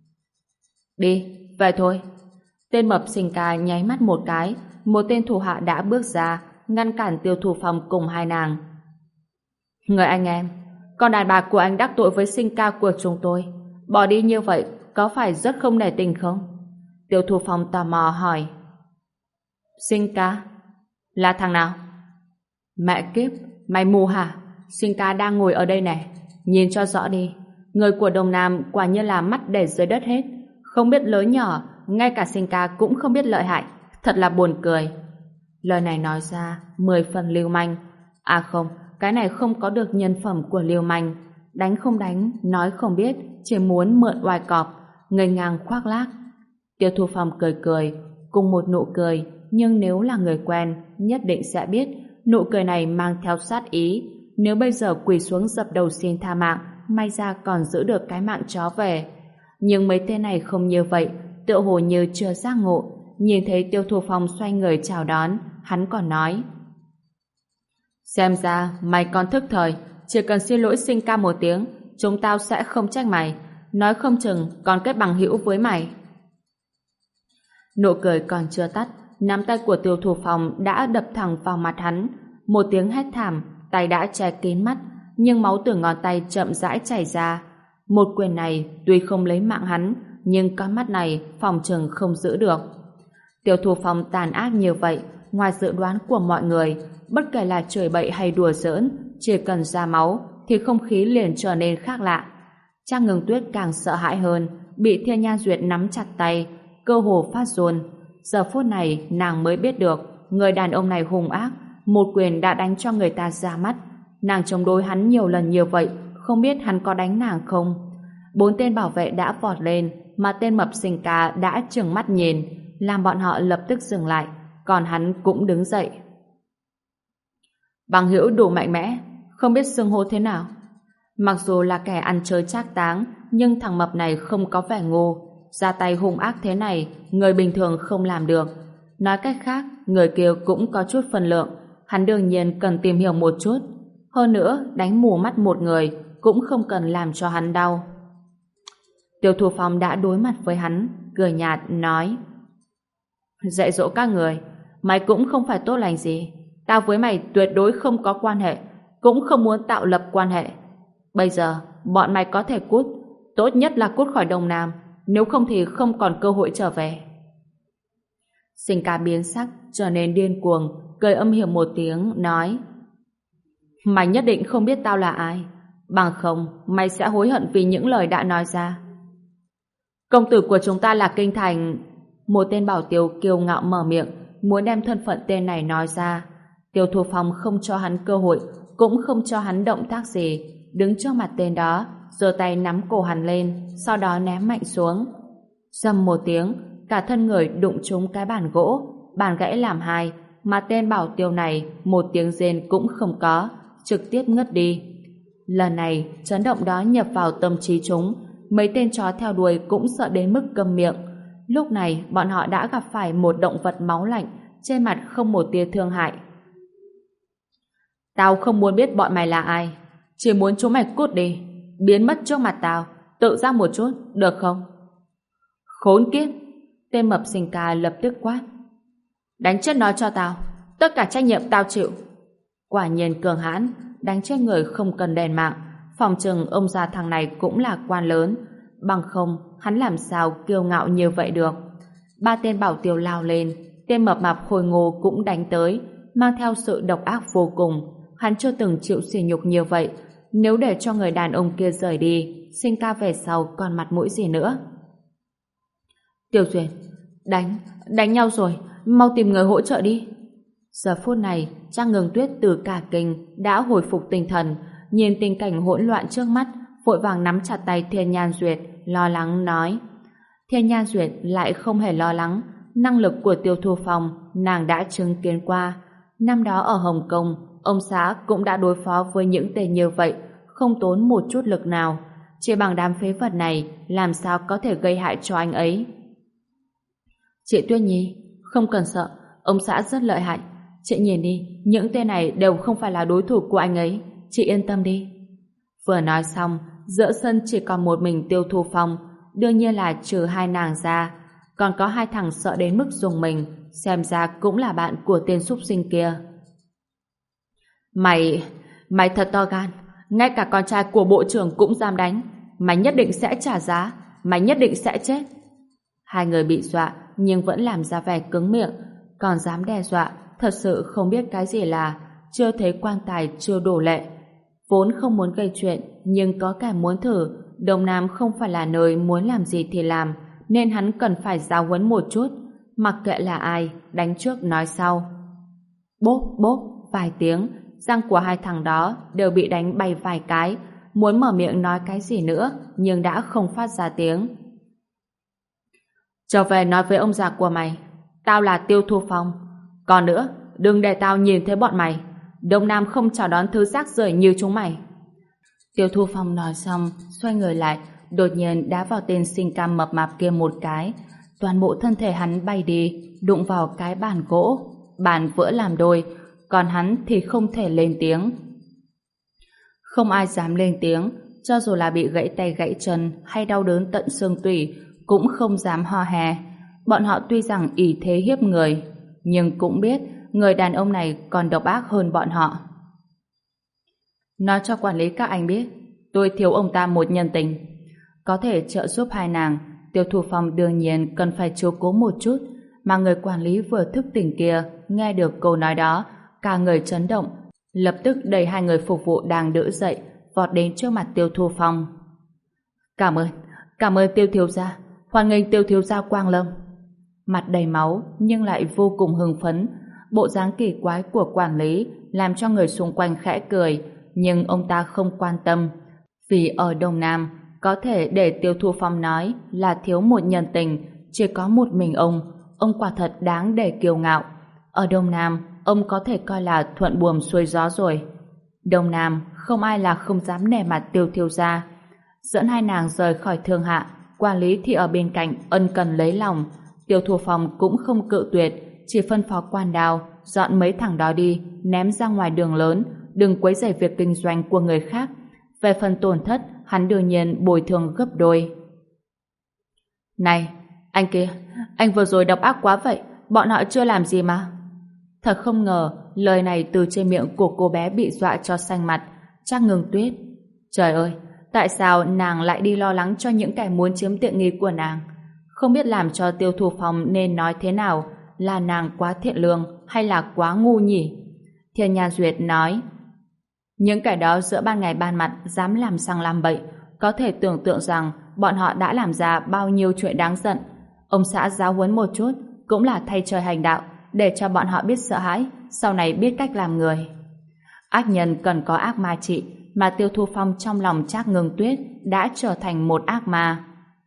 Đi, về thôi. Tên mập sinh ca nháy mắt một cái, một tên thủ hạ đã bước ra, ngăn cản Tiêu Thu Phong cùng hai nàng. Người anh em, con đàn bà của anh đắc tội với sinh ca của chúng tôi. Bỏ đi như vậy, có phải rất không nể tình không? Tiêu Thu Phong tò mò hỏi. Sinh ca? Là thằng nào? Mẹ kiếp, mày mù hả? Sinh ca đang ngồi ở đây này. Nhìn cho rõ đi. Người của Đông Nam quả như là mắt để dưới đất hết. Không biết lớn nhỏ, ngay cả sinh ca cũng không biết lợi hại. Thật là buồn cười. Lời này nói ra 10 phần lưu manh. À không, cái này không có được nhân phẩm của lưu manh. Đánh không đánh, nói không biết, chỉ muốn mượn oai cọp, ngây ngang khoác lác. Tiêu Thu Phong cười cười, cùng một nụ cười, nhưng nếu là người quen, nhất định sẽ biết nụ cười này mang theo sát ý. Nếu bây giờ quỳ xuống dập đầu xin tha mạng, may ra còn giữ được cái mạng chó về. Nhưng mấy tên này không như vậy, tựa hồ như chưa giác ngộ. Nhìn thấy Tiêu Thu Phong xoay người chào đón, hắn còn nói. Xem ra mày còn thức thời, chỉ cần xin lỗi sinh ca một tiếng, chúng tao sẽ không trách mày, nói không chừng còn kết bằng hữu với mày. Nụ cười còn chưa tắt, nắm tay của Tiêu Thu Phong đã đập thẳng vào mặt hắn. Một tiếng hét thảm, tay đã che kín mắt, nhưng máu từ ngón tay chậm rãi chảy ra. Một quyền này tuy không lấy mạng hắn, nhưng con mắt này phòng chừng không giữ được. Tiêu Thu Phong tàn ác như vậy, ngoài dự đoán của mọi người, bất kể là chửi bậy hay đùa giỡn, chỉ cần ra máu thì không khí liền trở nên khác lạ. Trang Ngưng Tuyết càng sợ hãi hơn, bị Thiên Nha Duyệt nắm chặt tay, cơ hồ phát run. Giờ phút này nàng mới biết được người đàn ông này hung ác, một quyền đã đánh cho người ta ra mắt. Nàng chống đối hắn nhiều lần như vậy, không biết hắn có đánh nàng không? 4 tên bảo vệ đã vọt lên, mà tên mập Sinh Ca đã trừng mắt nhìn, làm bọn họ lập tức dừng lại, còn hắn cũng đứng dậy. Bằng hữu đủ mạnh mẽ, không biết xưng hô thế nào. Mặc dù là kẻ ăn chơi trác táng, nhưng thằng mập này không có vẻ ngu, ra tay hung ác thế này, người bình thường không làm được. Nói cách khác, người kia cũng có chút phân lượng, hắn đương nhiên cần tìm hiểu một chút. Hơn nữa, đánh mù mắt một người cũng không cần làm cho hắn đau. Tiêu Thu Phong đã đối mặt với hắn, cười nhạt nói: dạy dỗ các người, mày cũng không phải tốt lành gì. Tao với mày tuyệt đối không có quan hệ, cũng không muốn tạo lập quan hệ. Bây giờ, bọn mày có thể cút, tốt nhất là cút khỏi Đông Nam, nếu không thì không còn cơ hội trở về. Sinh Ca biến sắc, trở nên điên cuồng, cười âm hiểm một tiếng, nói: mày nhất định không biết tao là ai, bằng không mày sẽ hối hận vì những lời đã nói ra. Công tử của chúng ta là Kinh Thành. Một tên bảo tiêu kiêu ngạo mở miệng, muốn đem thân phận tên này nói ra. Tiêu Thu Phong không cho hắn cơ hội, cũng không cho hắn động tác gì, đứng trước mặt tên đó, giơ tay nắm cổ hắn lên, sau đó ném mạnh xuống. Rầm một tiếng, cả thân người đụng trúng cái bàn gỗ, bàn gãy làm hai, mà tên bảo tiêu này một tiếng rên cũng không có, trực tiếp ngất đi. Lần này, chấn động đó nhập vào tâm trí chúng, mấy tên chó theo đuôi cũng sợ đến mức câm miệng. Lúc này, bọn họ đã gặp phải một động vật máu lạnh, trên mặt không một tia thương hại. Tao không muốn biết bọn mày là ai, chỉ muốn chúng mày cút đi, biến mất trước mặt tao, tự giác một chút, được không? Khốn kiếp! Tên mập Sinh Ca lập tức quát: đánh chết nó cho tao, tất cả trách nhiệm tao chịu. Quả nhiên cường hãn, đánh chết người không cần đền mạng, phòng chừng ông già thằng này cũng là quan lớn, bằng không hắn làm sao kiêu ngạo như vậy được. 3 tên bảo tiêu lao lên, tên mập mạp khôi ngô cũng đánh tới, mang theo sự độc ác vô cùng. Hắn chưa từng chịu sỉ nhục như vậy, nếu để cho người đàn ông kia rời đi, Sinh Ca về sau còn mặt mũi gì nữa. Tiêu Duyệt, đánh nhau rồi, mau tìm người hỗ trợ đi. Giờ phút này, Trang Ngưng Tuyết từ cả kinh đã hồi phục tinh thần, nhìn tình cảnh hỗn loạn trước mắt, vội vàng nắm chặt tay Thiên Nhan Duyệt, lo lắng nói. Thiên Nhan Duyệt lại không hề lo lắng, năng lực của Tiêu Thu Phong nàng đã chứng kiến qua. Năm đó ở Hồng Kông, ông xã cũng đã đối phó với những tên như vậy, không tốn một chút lực nào. Chỉ bằng đám phế vật này, làm sao có thể gây hại cho anh ấy? Chị Tuyết Nhi, không cần sợ, ông xã rất lợi hại. Chị nhìn đi, những tên này đều không phải là đối thủ của anh ấy, chị yên tâm đi. Vừa nói xong, giữa sân chỉ còn một mình Tiêu Thu Phong, đương nhiên là trừ 2 nàng ra, còn có 2 thằng sợ đến mức dùng mình, xem ra cũng là bạn của tên súc sinh kia. Mày thật to gan, ngay cả con trai của bộ trưởng cũng dám đánh, mày nhất định sẽ trả giá, mày nhất định sẽ chết. 2 người bị dọa nhưng vẫn làm ra vẻ cứng miệng, còn dám đe dọa, thật sự không biết cái gì là chưa thấy quan tài chưa đổ lệ. Vốn không muốn gây chuyện, nhưng có kẻ muốn thử. Đông Nam không phải là nơi muốn làm gì thì làm, nên hắn cần phải giáo huấn một chút. Mặc kệ là ai, đánh trước nói sau. Bốp bốp vài tiếng, răng của 2 thằng đó đều bị đánh bay vài cái, muốn mở miệng nói cái gì nữa, nhưng đã không phát ra tiếng. Trở về nói với ông già của mày, tao là Tiêu Thu Phong. Còn nữa, đừng để tao nhìn thấy bọn mày. Đông Nam không chào đón thứ rác rưởi như chúng mày. Tiêu Thu Phong nói xong, xoay người lại, đột nhiên đá vào tên Sinh Ca mập mạp kia một cái. Toàn bộ thân thể hắn bay đi, đụng vào cái bàn gỗ. Bàn vỡ làm đôi, còn hắn thì không thể lên tiếng. Không ai dám lên tiếng, cho dù là bị gãy tay gãy chân hay đau đớn tận xương tủy, cũng không dám ho hè. Bọn họ tuy rằng ỷ thế hiếp người, nhưng cũng biết người đàn ông này còn độc ác hơn bọn họ. Nói cho quản lý các anh biết, tôi thiếu ông ta một nhân tình. Có thể trợ giúp hai nàng, Tiêu Thu Phong đương nhiên cần phải chiếu cố một chút, mà người quản lý vừa thức tỉnh kia nghe được câu nói đó, cả người chấn động, lập tức đẩy hai người phục vụ đang đỡ dậy, vọt đến trước mặt Tiêu Thu Phong. Cảm ơn Tiêu thiếu gia, hoan nghênh Tiêu thiếu gia quang lâm. Mặt đầy máu nhưng lại vô cùng hưng phấn, bộ dáng kỳ quái của quản lý làm cho người xung quanh khẽ cười, nhưng ông ta không quan tâm, vì ở Đông Nam có thể để Tiêu Thu Phong nói là thiếu một nhân tình chỉ có một mình ông quả thật đáng để kiêu ngạo. Ở Đông Nam ông có thể coi là thuận buồm xuôi gió rồi. Đông Nam không ai là không dám nể mặt Tiêu thiếu gia. Dẫn hai nàng rời khỏi Thương Hạ, quản lý thì ở bên cạnh ân cần lấy lòng. Tiêu Thu Phong cũng không cự tuyệt, chỉ phân phó quan đào dọn mấy thằng đó đi, ném ra ngoài đường lớn, đừng quấy rầy việc kinh doanh của người khác. Về phần tổn thất, hắn đương nhiên bồi thường gấp đôi. Này, anh kia, anh vừa rồi độc ác quá vậy, bọn họ chưa làm gì mà. Thật không ngờ, lời này từ trên miệng của cô bé bị dọa cho xanh mặt. Trác Ngưng Tuyết. Trời ơi, tại sao nàng lại đi lo lắng cho những kẻ muốn chiếm tiện nghi của nàng? Không biết làm cho Tiêu Thu Phong nên nói thế nào, là nàng quá thiện lương hay là quá ngu nhỉ? Thiên Nha Duyệt nói, những kẻ đó giữa ban ngày ban mặt dám làm sang làm bậy, có thể tưởng tượng rằng bọn họ đã làm ra bao nhiêu chuyện đáng giận. Ông xã giáo huấn một chút cũng là thay trời hành đạo, để cho bọn họ biết sợ hãi, sau này biết cách làm người. Ác nhân cần có ác ma trị, mà Tiêu Thu Phong trong lòng Trác Ngưng Tuyết đã trở thành một ác ma.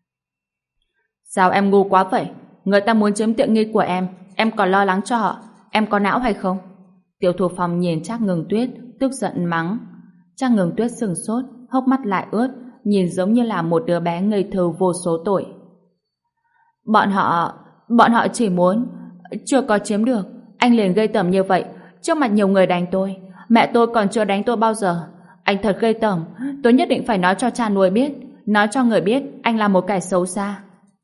Sao em ngu quá vậy? Người ta muốn chiếm tiện nghi của em còn lo lắng cho họ, em có não hay không? Tiêu Thu Phong nhìn Trác Ngưng Tuyết, tức giận mắng. Trác Ngưng Tuyết sừng sốt, hốc mắt lại ướt, nhìn giống như là một đứa bé ngây thơ vô số tội. Bọn họ chỉ muốn, chưa có chiếm được, anh liền gây tởm như vậy, trước mặt nhiều người đánh tôi, mẹ tôi còn chưa đánh tôi bao giờ. Anh thật gây tởm, tôi nhất định phải nói cho cha nuôi biết, nói cho người biết anh là một kẻ xấu xa.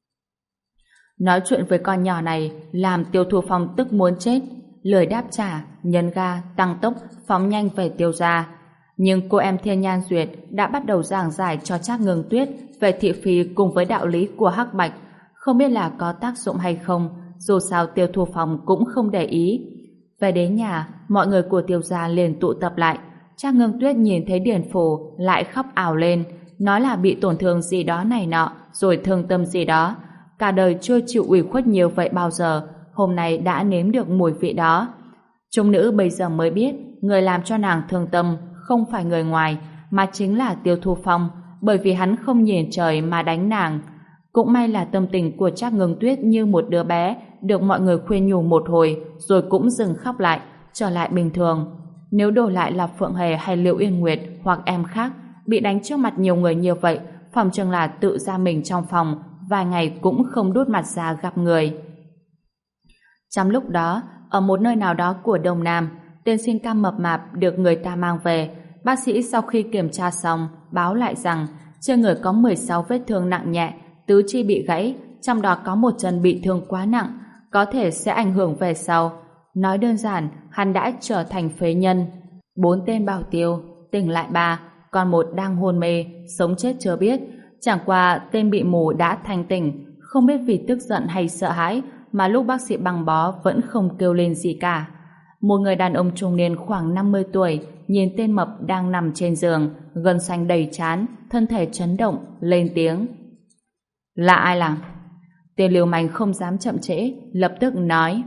Nói chuyện với con nhỏ này làm Tiêu Thu Phong tức muốn chết, lười đáp trả, nhấn ga, tăng tốc, phóng nhanh về Tiêu gia. Nhưng cô em Thiên Nhan Duyệt đã bắt đầu giảng giải cho Trác Ngưng Tuyết về thị phi cùng với đạo lý của Hắc Bạch, không biết là có tác dụng hay không, dù sao Tiêu Thu Phong cũng không để ý. Về đến nhà, mọi người của Tiêu gia liền tụ tập lại. Trác Ngưng Tuyết nhìn thấy Điền Phù lại khóc ào lên, nói là bị tổn thương gì đó này nọ, rồi thương tâm gì đó. Cả đời chưa chịu ủy khuất nhiều vậy bao giờ, hôm nay đã nếm được mùi vị đó. Trung nữ bây giờ mới biết, người làm cho nàng thương tâm không phải người ngoài, mà chính là Tiêu Thu Phong, bởi vì hắn không nhìn trời mà đánh nàng. Cũng may là tâm tình của Trác Ngưng Tuyết như một đứa bé, được mọi người khuyên nhủ một hồi, rồi cũng dừng khóc lại, trở lại bình thường. Nếu đổi lại là Phượng Hề hay Liễu Yên Nguyệt hoặc em khác, bị đánh trước mặt nhiều người như vậy, phòng chừng là tự ra mình trong phòng, vài ngày cũng không đút mặt ra gặp người. Trong lúc đó, ở một nơi nào đó của Đông Nam, tên xin ca mập mạp được người ta mang về. Bác sĩ sau khi kiểm tra xong, báo lại rằng trên người có 16 vết thương nặng nhẹ, tứ chi bị gãy, trong đó có một chân bị thương quá nặng, có thể sẽ ảnh hưởng về sau. Nói đơn giản, hắn đã trở thành phế nhân. 4 tên bảo tiêu, tỉnh lại 3, còn một đang hôn mê, sống chết chưa biết. Chẳng qua tên bị mù đã thanh tỉnh, không biết vì tức giận hay sợ hãi mà lúc bác sĩ băng bó vẫn không kêu lên gì cả. Một người đàn ông trung niên khoảng 50 tuổi nhìn tên mập đang nằm trên giường, gân xanh đầy trán, thân thể chấn động, lên tiếng. Là ai làm? Tên lưu manh không dám chậm trễ, lập tức nói.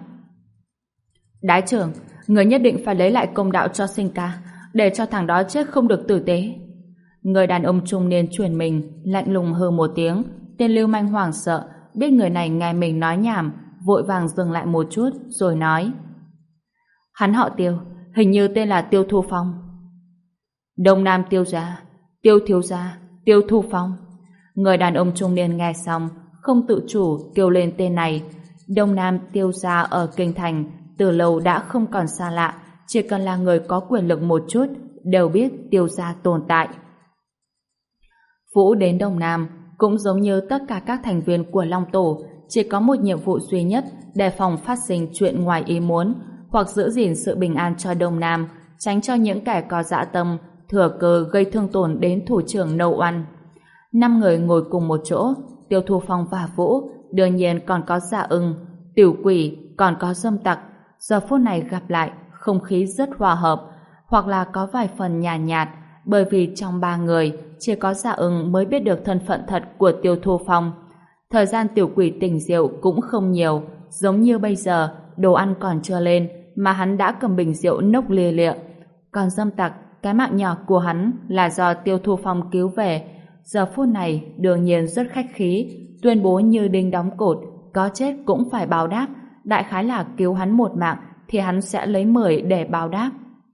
Đái trưởng, người nhất định phải lấy lại công đạo cho sinh ca, để cho thằng đó chết không được tử tế. Người đàn ông trung niên chuyển mình, lạnh lùng hừ một tiếng. Tên lưu manh hoảng sợ, biết người này nghe mình nói nhảm, vội vàng dừng lại một chút, rồi nói. Hắn họ Tiêu, hình như tên là Tiêu Thu Phong. Đông Nam Tiêu gia, Tiêu thiếu gia, Tiêu Thu Phong. Người đàn ông trung niên nghe xong, không tự chủ kêu lên tên này. Đông Nam Tiêu gia ở Kinh Thành từ lâu đã không còn xa lạ, chỉ cần là người có quyền lực một chút đều biết Tiêu gia tồn tại. Vũ đến Đông Nam cũng giống như tất cả các thành viên của Long Tổ, chỉ có một nhiệm vụ duy nhất, đề phòng phát sinh chuyện ngoài ý muốn, hoặc giữ gìn sự bình an cho Đông Nam, tránh cho những kẻ có dã tâm thừa cơ gây thương tổn đến thủ trưởng Nâu Oăn. 5 người ngồi cùng một chỗ, Tiêu Thu Phong và Vũ, đương nhiên còn có Dạ Ưng, Tiểu Quỷ, còn có Dâm Tặc. Giờ phút này gặp lại, không khí rất hòa hợp, hoặc là có vài phần nhàn nhạt, bởi vì trong 3 người chỉ có Dạ Ưng mới biết được thân phận thật của Tiêu Thu Phong. Thời gian Tiểu Quỷ tỉnh rượu cũng không nhiều, giống như bây giờ đồ ăn còn chưa lên mà hắn đã cầm bình rượu nốc lia lịa. Còn Dâm Tặc, cái mạng nhỏ của hắn là do Tiêu Thu Phong cứu về, giờ phút này đương nhiên rất khách khí, tuyên bố như đinh đóng cột, có chết cũng phải báo đáp, đại khái là cứu hắn một mạng thì hắn sẽ lấy 10 để báo đáp.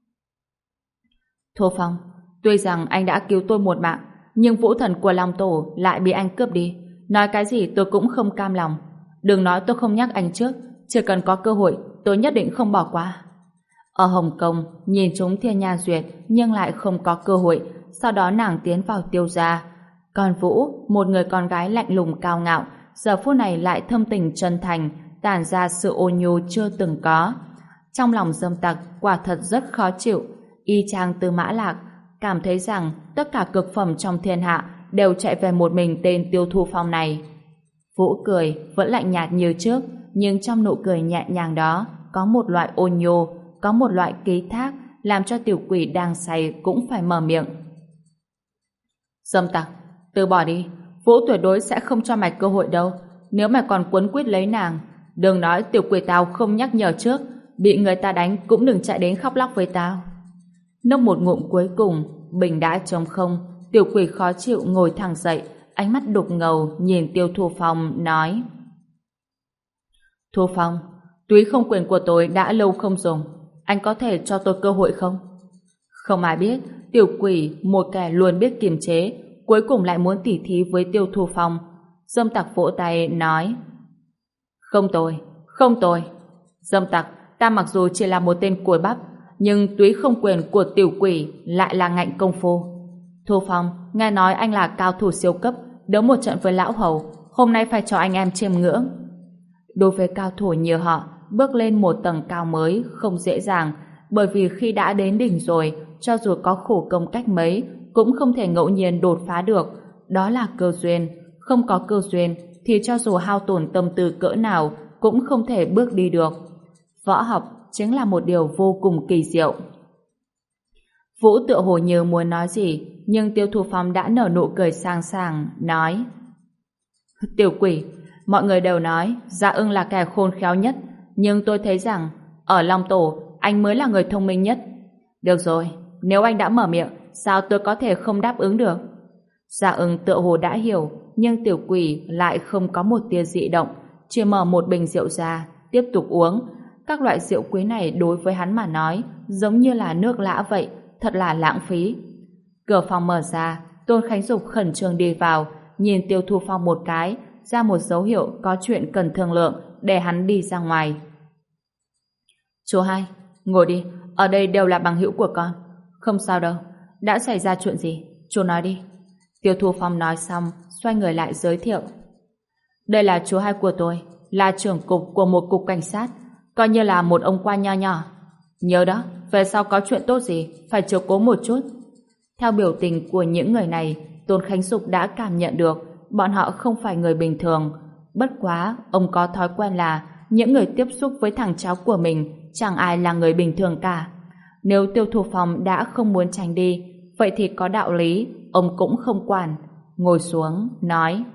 Thu Phong, tuy rằng anh đã cứu tôi một mạng, nhưng vũ thần của Long Tổ lại bị anh cướp đi. Nói cái gì tôi cũng không cam lòng. Đừng nói tôi không nhắc anh trước, chỉ cần có cơ hội tôi nhất định không bỏ qua. Ở Hồng Kông, nhìn chúng Thiên Nha Duyệt nhưng lại không có cơ hội, sau đó nàng tiến vào Tiêu gia. Còn Vũ, một người con gái lạnh lùng cao ngạo, giờ phút này lại thâm tình chân thành, tản ra sự ôn nhu chưa từng có. Trong lòng Dâm Tặc quả thật rất khó chịu, y chang Tư Mã Lạc, cảm thấy rằng tất cả cực phẩm trong thiên hạ đều chạy về một mình tên Tiêu Thu Phong này. Vũ cười, vẫn lạnh nhạt như trước, nhưng trong nụ cười nhẹ nhàng đó có một loại ôn nhu, có một loại ký thác, làm cho Tiểu Quỷ đang say cũng phải mở miệng. Dâm Tặc, từ bỏ đi, Vũ tuyệt đối sẽ không cho mày cơ hội đâu. Nếu mày còn quấn quýt lấy nàng, đừng nói Tiểu Quỷ tao không nhắc nhở trước, bị người ta đánh cũng đừng chạy đến khóc lóc với tao. Nốc một ngụm cuối cùng, bình đã trống không. Tiểu Quỷ khó chịu ngồi thẳng dậy, ánh mắt đục ngầu nhìn Tiêu Thu Phong nói: Thu Phong, túy không quyền của tôi đã lâu không dùng, anh có thể cho tôi cơ hội không? Không ai biết Tiểu Quỷ, một kẻ luôn biết kiềm chế, cuối cùng lại muốn tỉ thí với Tiêu Thu Phong. Dâm Tặc vỗ tay nói: Không tồi, không tồi. Dâm Tặc, ta mặc dù chỉ là một tên cùi bắp, nhưng túy không quyền của Tiểu Quỷ lại là ngạnh công phu. Thu Phong, nghe nói anh là cao thủ siêu cấp, đấu một trận với lão hầu, hôm nay phải cho anh em chiêm ngưỡng. Đối với cao thủ như họ, bước lên một tầng cao mới không dễ dàng, bởi vì khi đã đến đỉnh rồi, cho dù có khổ công cách mấy, cũng không thể ngẫu nhiên đột phá được. Đó là cơ duyên, không có cơ duyên thì cho dù hao tổn tâm tư cỡ nào cũng không thể bước đi được. Võ học chính là một điều vô cùng kỳ diệu. Vũ tựa hồ như muốn nói gì, nhưng Tiêu Thu Phong đã nở nụ cười sang sảng, nói: Tiểu Quỷ, mọi người đều nói Dạ Ưng là kẻ khôn khéo nhất, nhưng tôi thấy rằng ở Long Tổ anh mới là người thông minh nhất. Được rồi, nếu anh đã mở miệng, sao tôi có thể không đáp ứng được? Dạ Ưng tựa hồ đã hiểu, nhưng Tiểu Quỷ lại không có một tia dị động, chỉ mở một bình rượu ra, tiếp tục uống. Các loại rượu quý này đối với hắn mà nói giống như là nước lã vậy, thật là lãng phí. Cửa phòng mở ra, Tôn Khánh Dục khẩn trương đi vào, nhìn Tiêu Thu Phong một cái, ra một dấu hiệu có chuyện cần thương lượng để hắn đi ra ngoài. Chú hai, ngồi đi, ở đây đều là bằng hữu của con. Không sao đâu, đã xảy ra chuyện gì? Chú nói đi. Tiêu Thu Phong nói xong, xoay người lại giới thiệu. Đây là chú hai của tôi, là trưởng cục của một cục cảnh sát, coi như là một ông quan nho nhỏ. Nhớ đó, về sau có chuyện tốt gì, phải chiếu cố một chút. Theo biểu tình của những người này, Tôn Khánh Dục đã cảm nhận được bọn họ không phải người bình thường. Bất quá, ông có thói quen là những người tiếp xúc với thằng cháu của mình chẳng ai là người bình thường cả. Nếu Tiêu Thu Phong đã không muốn tránh đi, vậy thì có đạo lý, ông cũng không quản. Ngồi xuống, nói: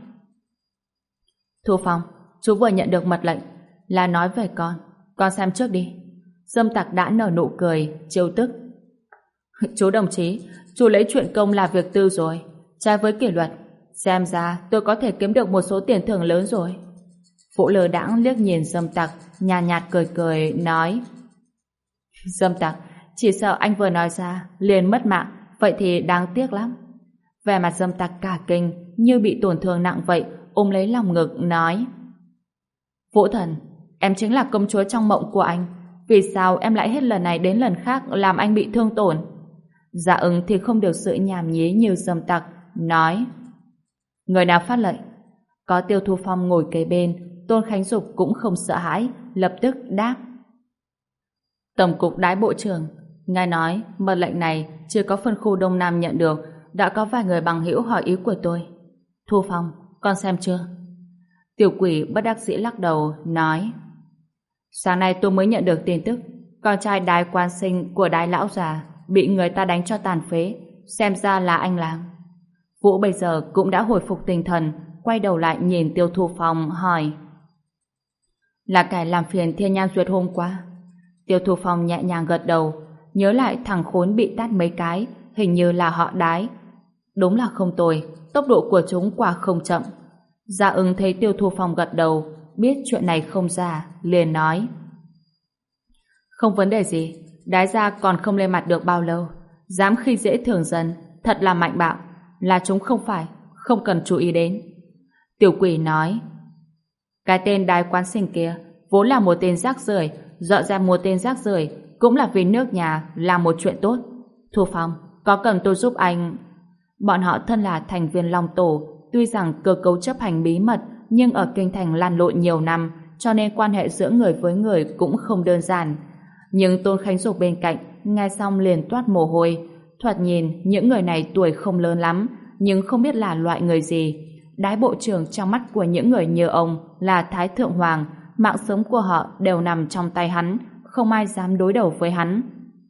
Thu Phong, chú vừa nhận được mật lệnh, là nói về con xem trước đi. Dâm Tặc đã nở nụ cười, trêu tức. Chú đồng chí, chú lấy chuyện công là việc tư rồi, trái với kỷ luật. Xem ra tôi có thể kiếm được một số tiền thưởng lớn rồi. Vũ lơ đãng liếc nhìn Dâm Tặc, nhàn nhạt cười cười, nói: Dâm Tặc, chỉ sợ anh vừa nói ra liền mất mạng, vậy thì đáng tiếc lắm. Vẻ mặt Dâm Tặc cả kinh, như bị tổn thương nặng vậy, ôm lấy lòng ngực, nói: Vũ thần, em chính là công chúa trong mộng của anh, vì sao em lại hết lần này đến lần khác làm anh bị thương tổn? Dạ Ưng thì không được sự nhảm nhí như Dâm Tặc, nói: Người nào phát lệnh? Có Tiêu Thu Phong ngồi kế bên, Tôn Khánh Dục cũng không sợ hãi, lập tức đáp. Tổng cục Đái bộ trưởng, ngài nói mật lệnh này chưa có phân khu Đông Nam nhận được, đã có vài người bằng hữu hỏi ý của tôi. Thu Phong, con xem chưa? Tiểu quỷ bất đắc dĩ lắc đầu, nói: sáng nay tôi mới nhận được tin tức, con trai Đái Quan Sinh của Đái lão già bị người ta đánh cho tàn phế, xem ra là anh Làng. Vũ bây giờ cũng đã hồi phục tinh thần, quay đầu lại nhìn Tiêu Thu Phong hỏi: là kẻ làm phiền Thiên Nhan Duyệt hôm qua? Tiêu Thu Phong nhẹ nhàng gật đầu, nhớ lại thằng khốn bị tát mấy cái, hình như là họ Đái. Đúng là không tồi, tốc độ của chúng quả không chậm. Gia Ưng thấy Tiêu Thu Phong gật đầu, biết chuyện này không giả, liền nói: không vấn đề gì, Đái gia còn không lên mặt được bao lâu, dám khi dễ thường dân, thật là mạnh bạo, là chúng không phải, không cần chú ý đến. Tiểu quỷ nói: cái tên Đái Quán Sinh kia vốn là một tên rác rưởi, dọn ra một tên rác rưởi cũng là vì nước nhà làm một chuyện tốt. Thu Phong, có cần tôi giúp anh? Bọn họ thân là thành viên Long Tổ, tuy rằng cơ cấu chấp hành bí mật, nhưng ở kinh thành lăn lộn nhiều năm, cho nên quan hệ giữa người với người cũng không đơn giản. Nhưng Tôn Khánh Dục bên cạnh nghe xong liền toát mồ hôi. Thoạt nhìn những người này tuổi không lớn lắm, nhưng không biết là loại người gì. Đái bộ trưởng trong mắt của những người như ông là Thái Thượng Hoàng, mạng sống của họ đều nằm trong tay hắn, không ai dám đối đầu với hắn.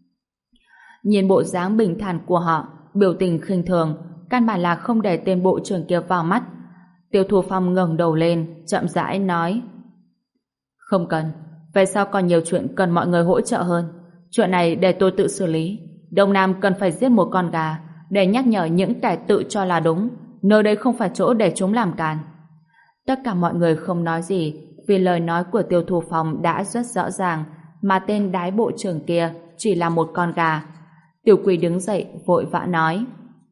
Nhìn bộ dáng bình thản của họ, biểu tình khinh thường, căn bản là không để tên bộ trưởng kia vào mắt. Tiêu Thu Phong ngẩng đầu lên, chậm rãi nói: không cần, về sau còn nhiều chuyện cần mọi người hỗ trợ hơn. Chuyện này để tôi tự xử lý. Đông Nam cần phải giết một con gà để nhắc nhở những kẻ tự cho là đúng, nơi đây không phải chỗ để chúng làm càn. Tất cả mọi người không nói gì, vì lời nói của Tiêu Thu Phong đã rất rõ ràng, mà tên Đái bộ trưởng kia chỉ là một con gà. Tiểu quỷ đứng dậy vội vã nói: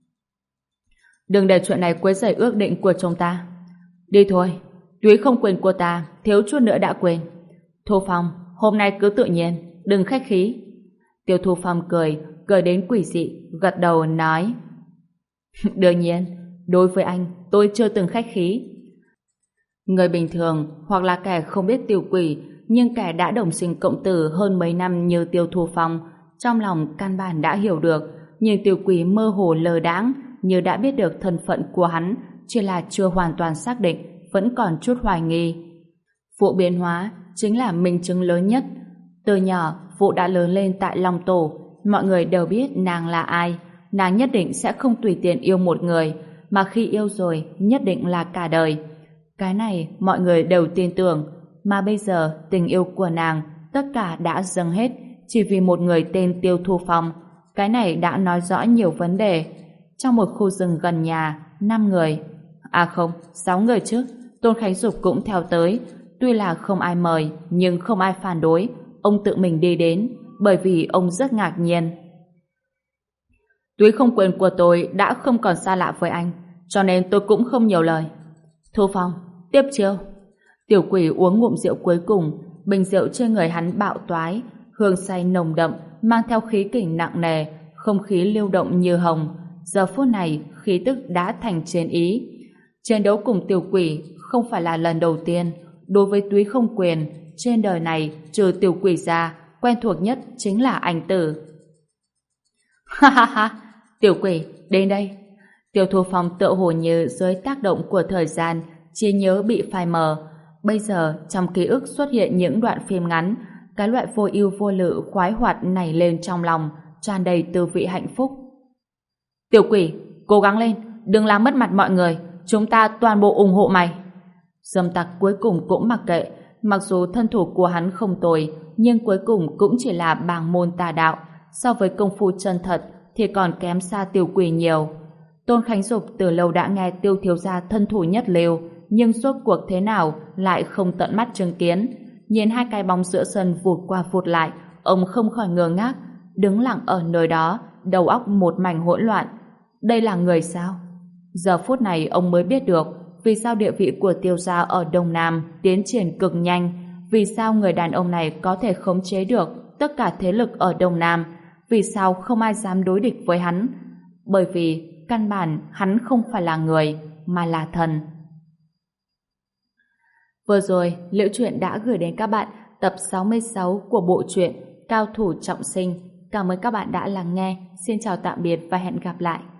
đừng để chuyện này quấy rầy ước định của chúng ta. Đi thôi, túy không quên cô ta, thiếu chút nữa đã quên. Thu Phong, hôm nay cứ tự nhiên, đừng khách khí. Tiêu Thu Phong cười đến quỷ dị, gật đầu nói: đương nhiên, đối với anh, tôi chưa từng khách khí. Người bình thường hoặc là kẻ không biết tiểu quỷ, nhưng kẻ đã đồng sinh cộng tử hơn mấy năm như Tiêu Thu Phong, trong lòng căn bản đã hiểu được, nhưng tiểu quỷ mơ hồ lờ đãng, như đã biết được thân phận của hắn, chỉ là chưa hoàn toàn xác định, vẫn còn chút hoài nghi. Vụ biến hóa chính là minh chứng lớn nhất. Từ nhỏ, Vụ đã lớn lên tại Long Tổ, mọi người đều biết nàng là ai. Nàng nhất định sẽ không tùy tiện yêu một người, mà khi yêu rồi nhất định là cả đời. Cái này mọi người đều tin tưởng, mà bây giờ tình yêu của nàng tất cả đã dâng hết chỉ vì một người tên Tiêu Thu Phong. Cái này đã nói rõ nhiều vấn đề. Trong một khu rừng gần nhà, 5 người, à không, 6 người chứ, Tôn Khánh Dục cũng theo tới. Tuy là không ai mời, nhưng không ai phản đối, ông tự mình đi đến, bởi vì ông rất ngạc nhiên. Túy không quên của tôi đã không còn xa lạ với anh, cho nên tôi cũng không nhiều lời. Thu Phong, tiếp chiêu. Tiểu quỷ uống ngụm rượu cuối cùng, bình rượu trên người hắn bạo toái, hương say nồng đậm, mang theo khí kình nặng nề, không khí lưu động như hồng. Giờ phút này, khí tức đã thành chiến ý. Chiến đấu cùng tiểu quỷ không phải là lần đầu tiên. Đối với Túy không quyền, trên đời này trừ tiểu quỷ ra, quen thuộc nhất chính là anh Tử. Ha ha ha, tiểu quỷ, đến đây. Tiêu Thu Phong tựa hồ như dưới tác động của thời gian, trí nhớ bị phai mờ. Bây giờ trong ký ức xuất hiện những đoạn phim ngắn, cái loại vô ưu vô lự khoái hoạt nảy lên trong lòng, tràn đầy tư vị hạnh phúc. Tiểu quỷ, cố gắng lên, đừng làm mất mặt mọi người, chúng ta toàn bộ ủng hộ mày. Dâm tặc cuối cùng cũng mặc kệ, mặc dù thân thủ của hắn không tồi, nhưng cuối cùng cũng chỉ là bàng môn tà đạo, so với công phu chân thật thì còn kém xa tiểu quỷ nhiều. Tôn Khánh Dục từ lâu đã nghe Tiêu thiếu gia thân thủ nhất lưu, nhưng rốt cuộc thế nào lại không tận mắt chứng kiến. Nhìn hai cái bóng giữa sân vụt qua vụt lại, ông không khỏi ngơ ngác, đứng lặng ở nơi đó, đầu óc một mảnh hỗn loạn. Đây là người sao? Giờ phút này ông mới biết được vì sao địa vị của Tiêu gia ở Đông Nam tiến triển cực nhanh, vì sao người đàn ông này có thể khống chế được tất cả thế lực ở Đông Nam, vì sao không ai dám đối địch với hắn. Bởi vì căn bản hắn không phải là người, mà là thần. Vừa rồi, Liễu Chuyện đã gửi đến các bạn tập 66 của bộ truyện Cao thủ trọng sinh. Cảm ơn các bạn đã lắng nghe. Xin chào tạm biệt và hẹn gặp lại.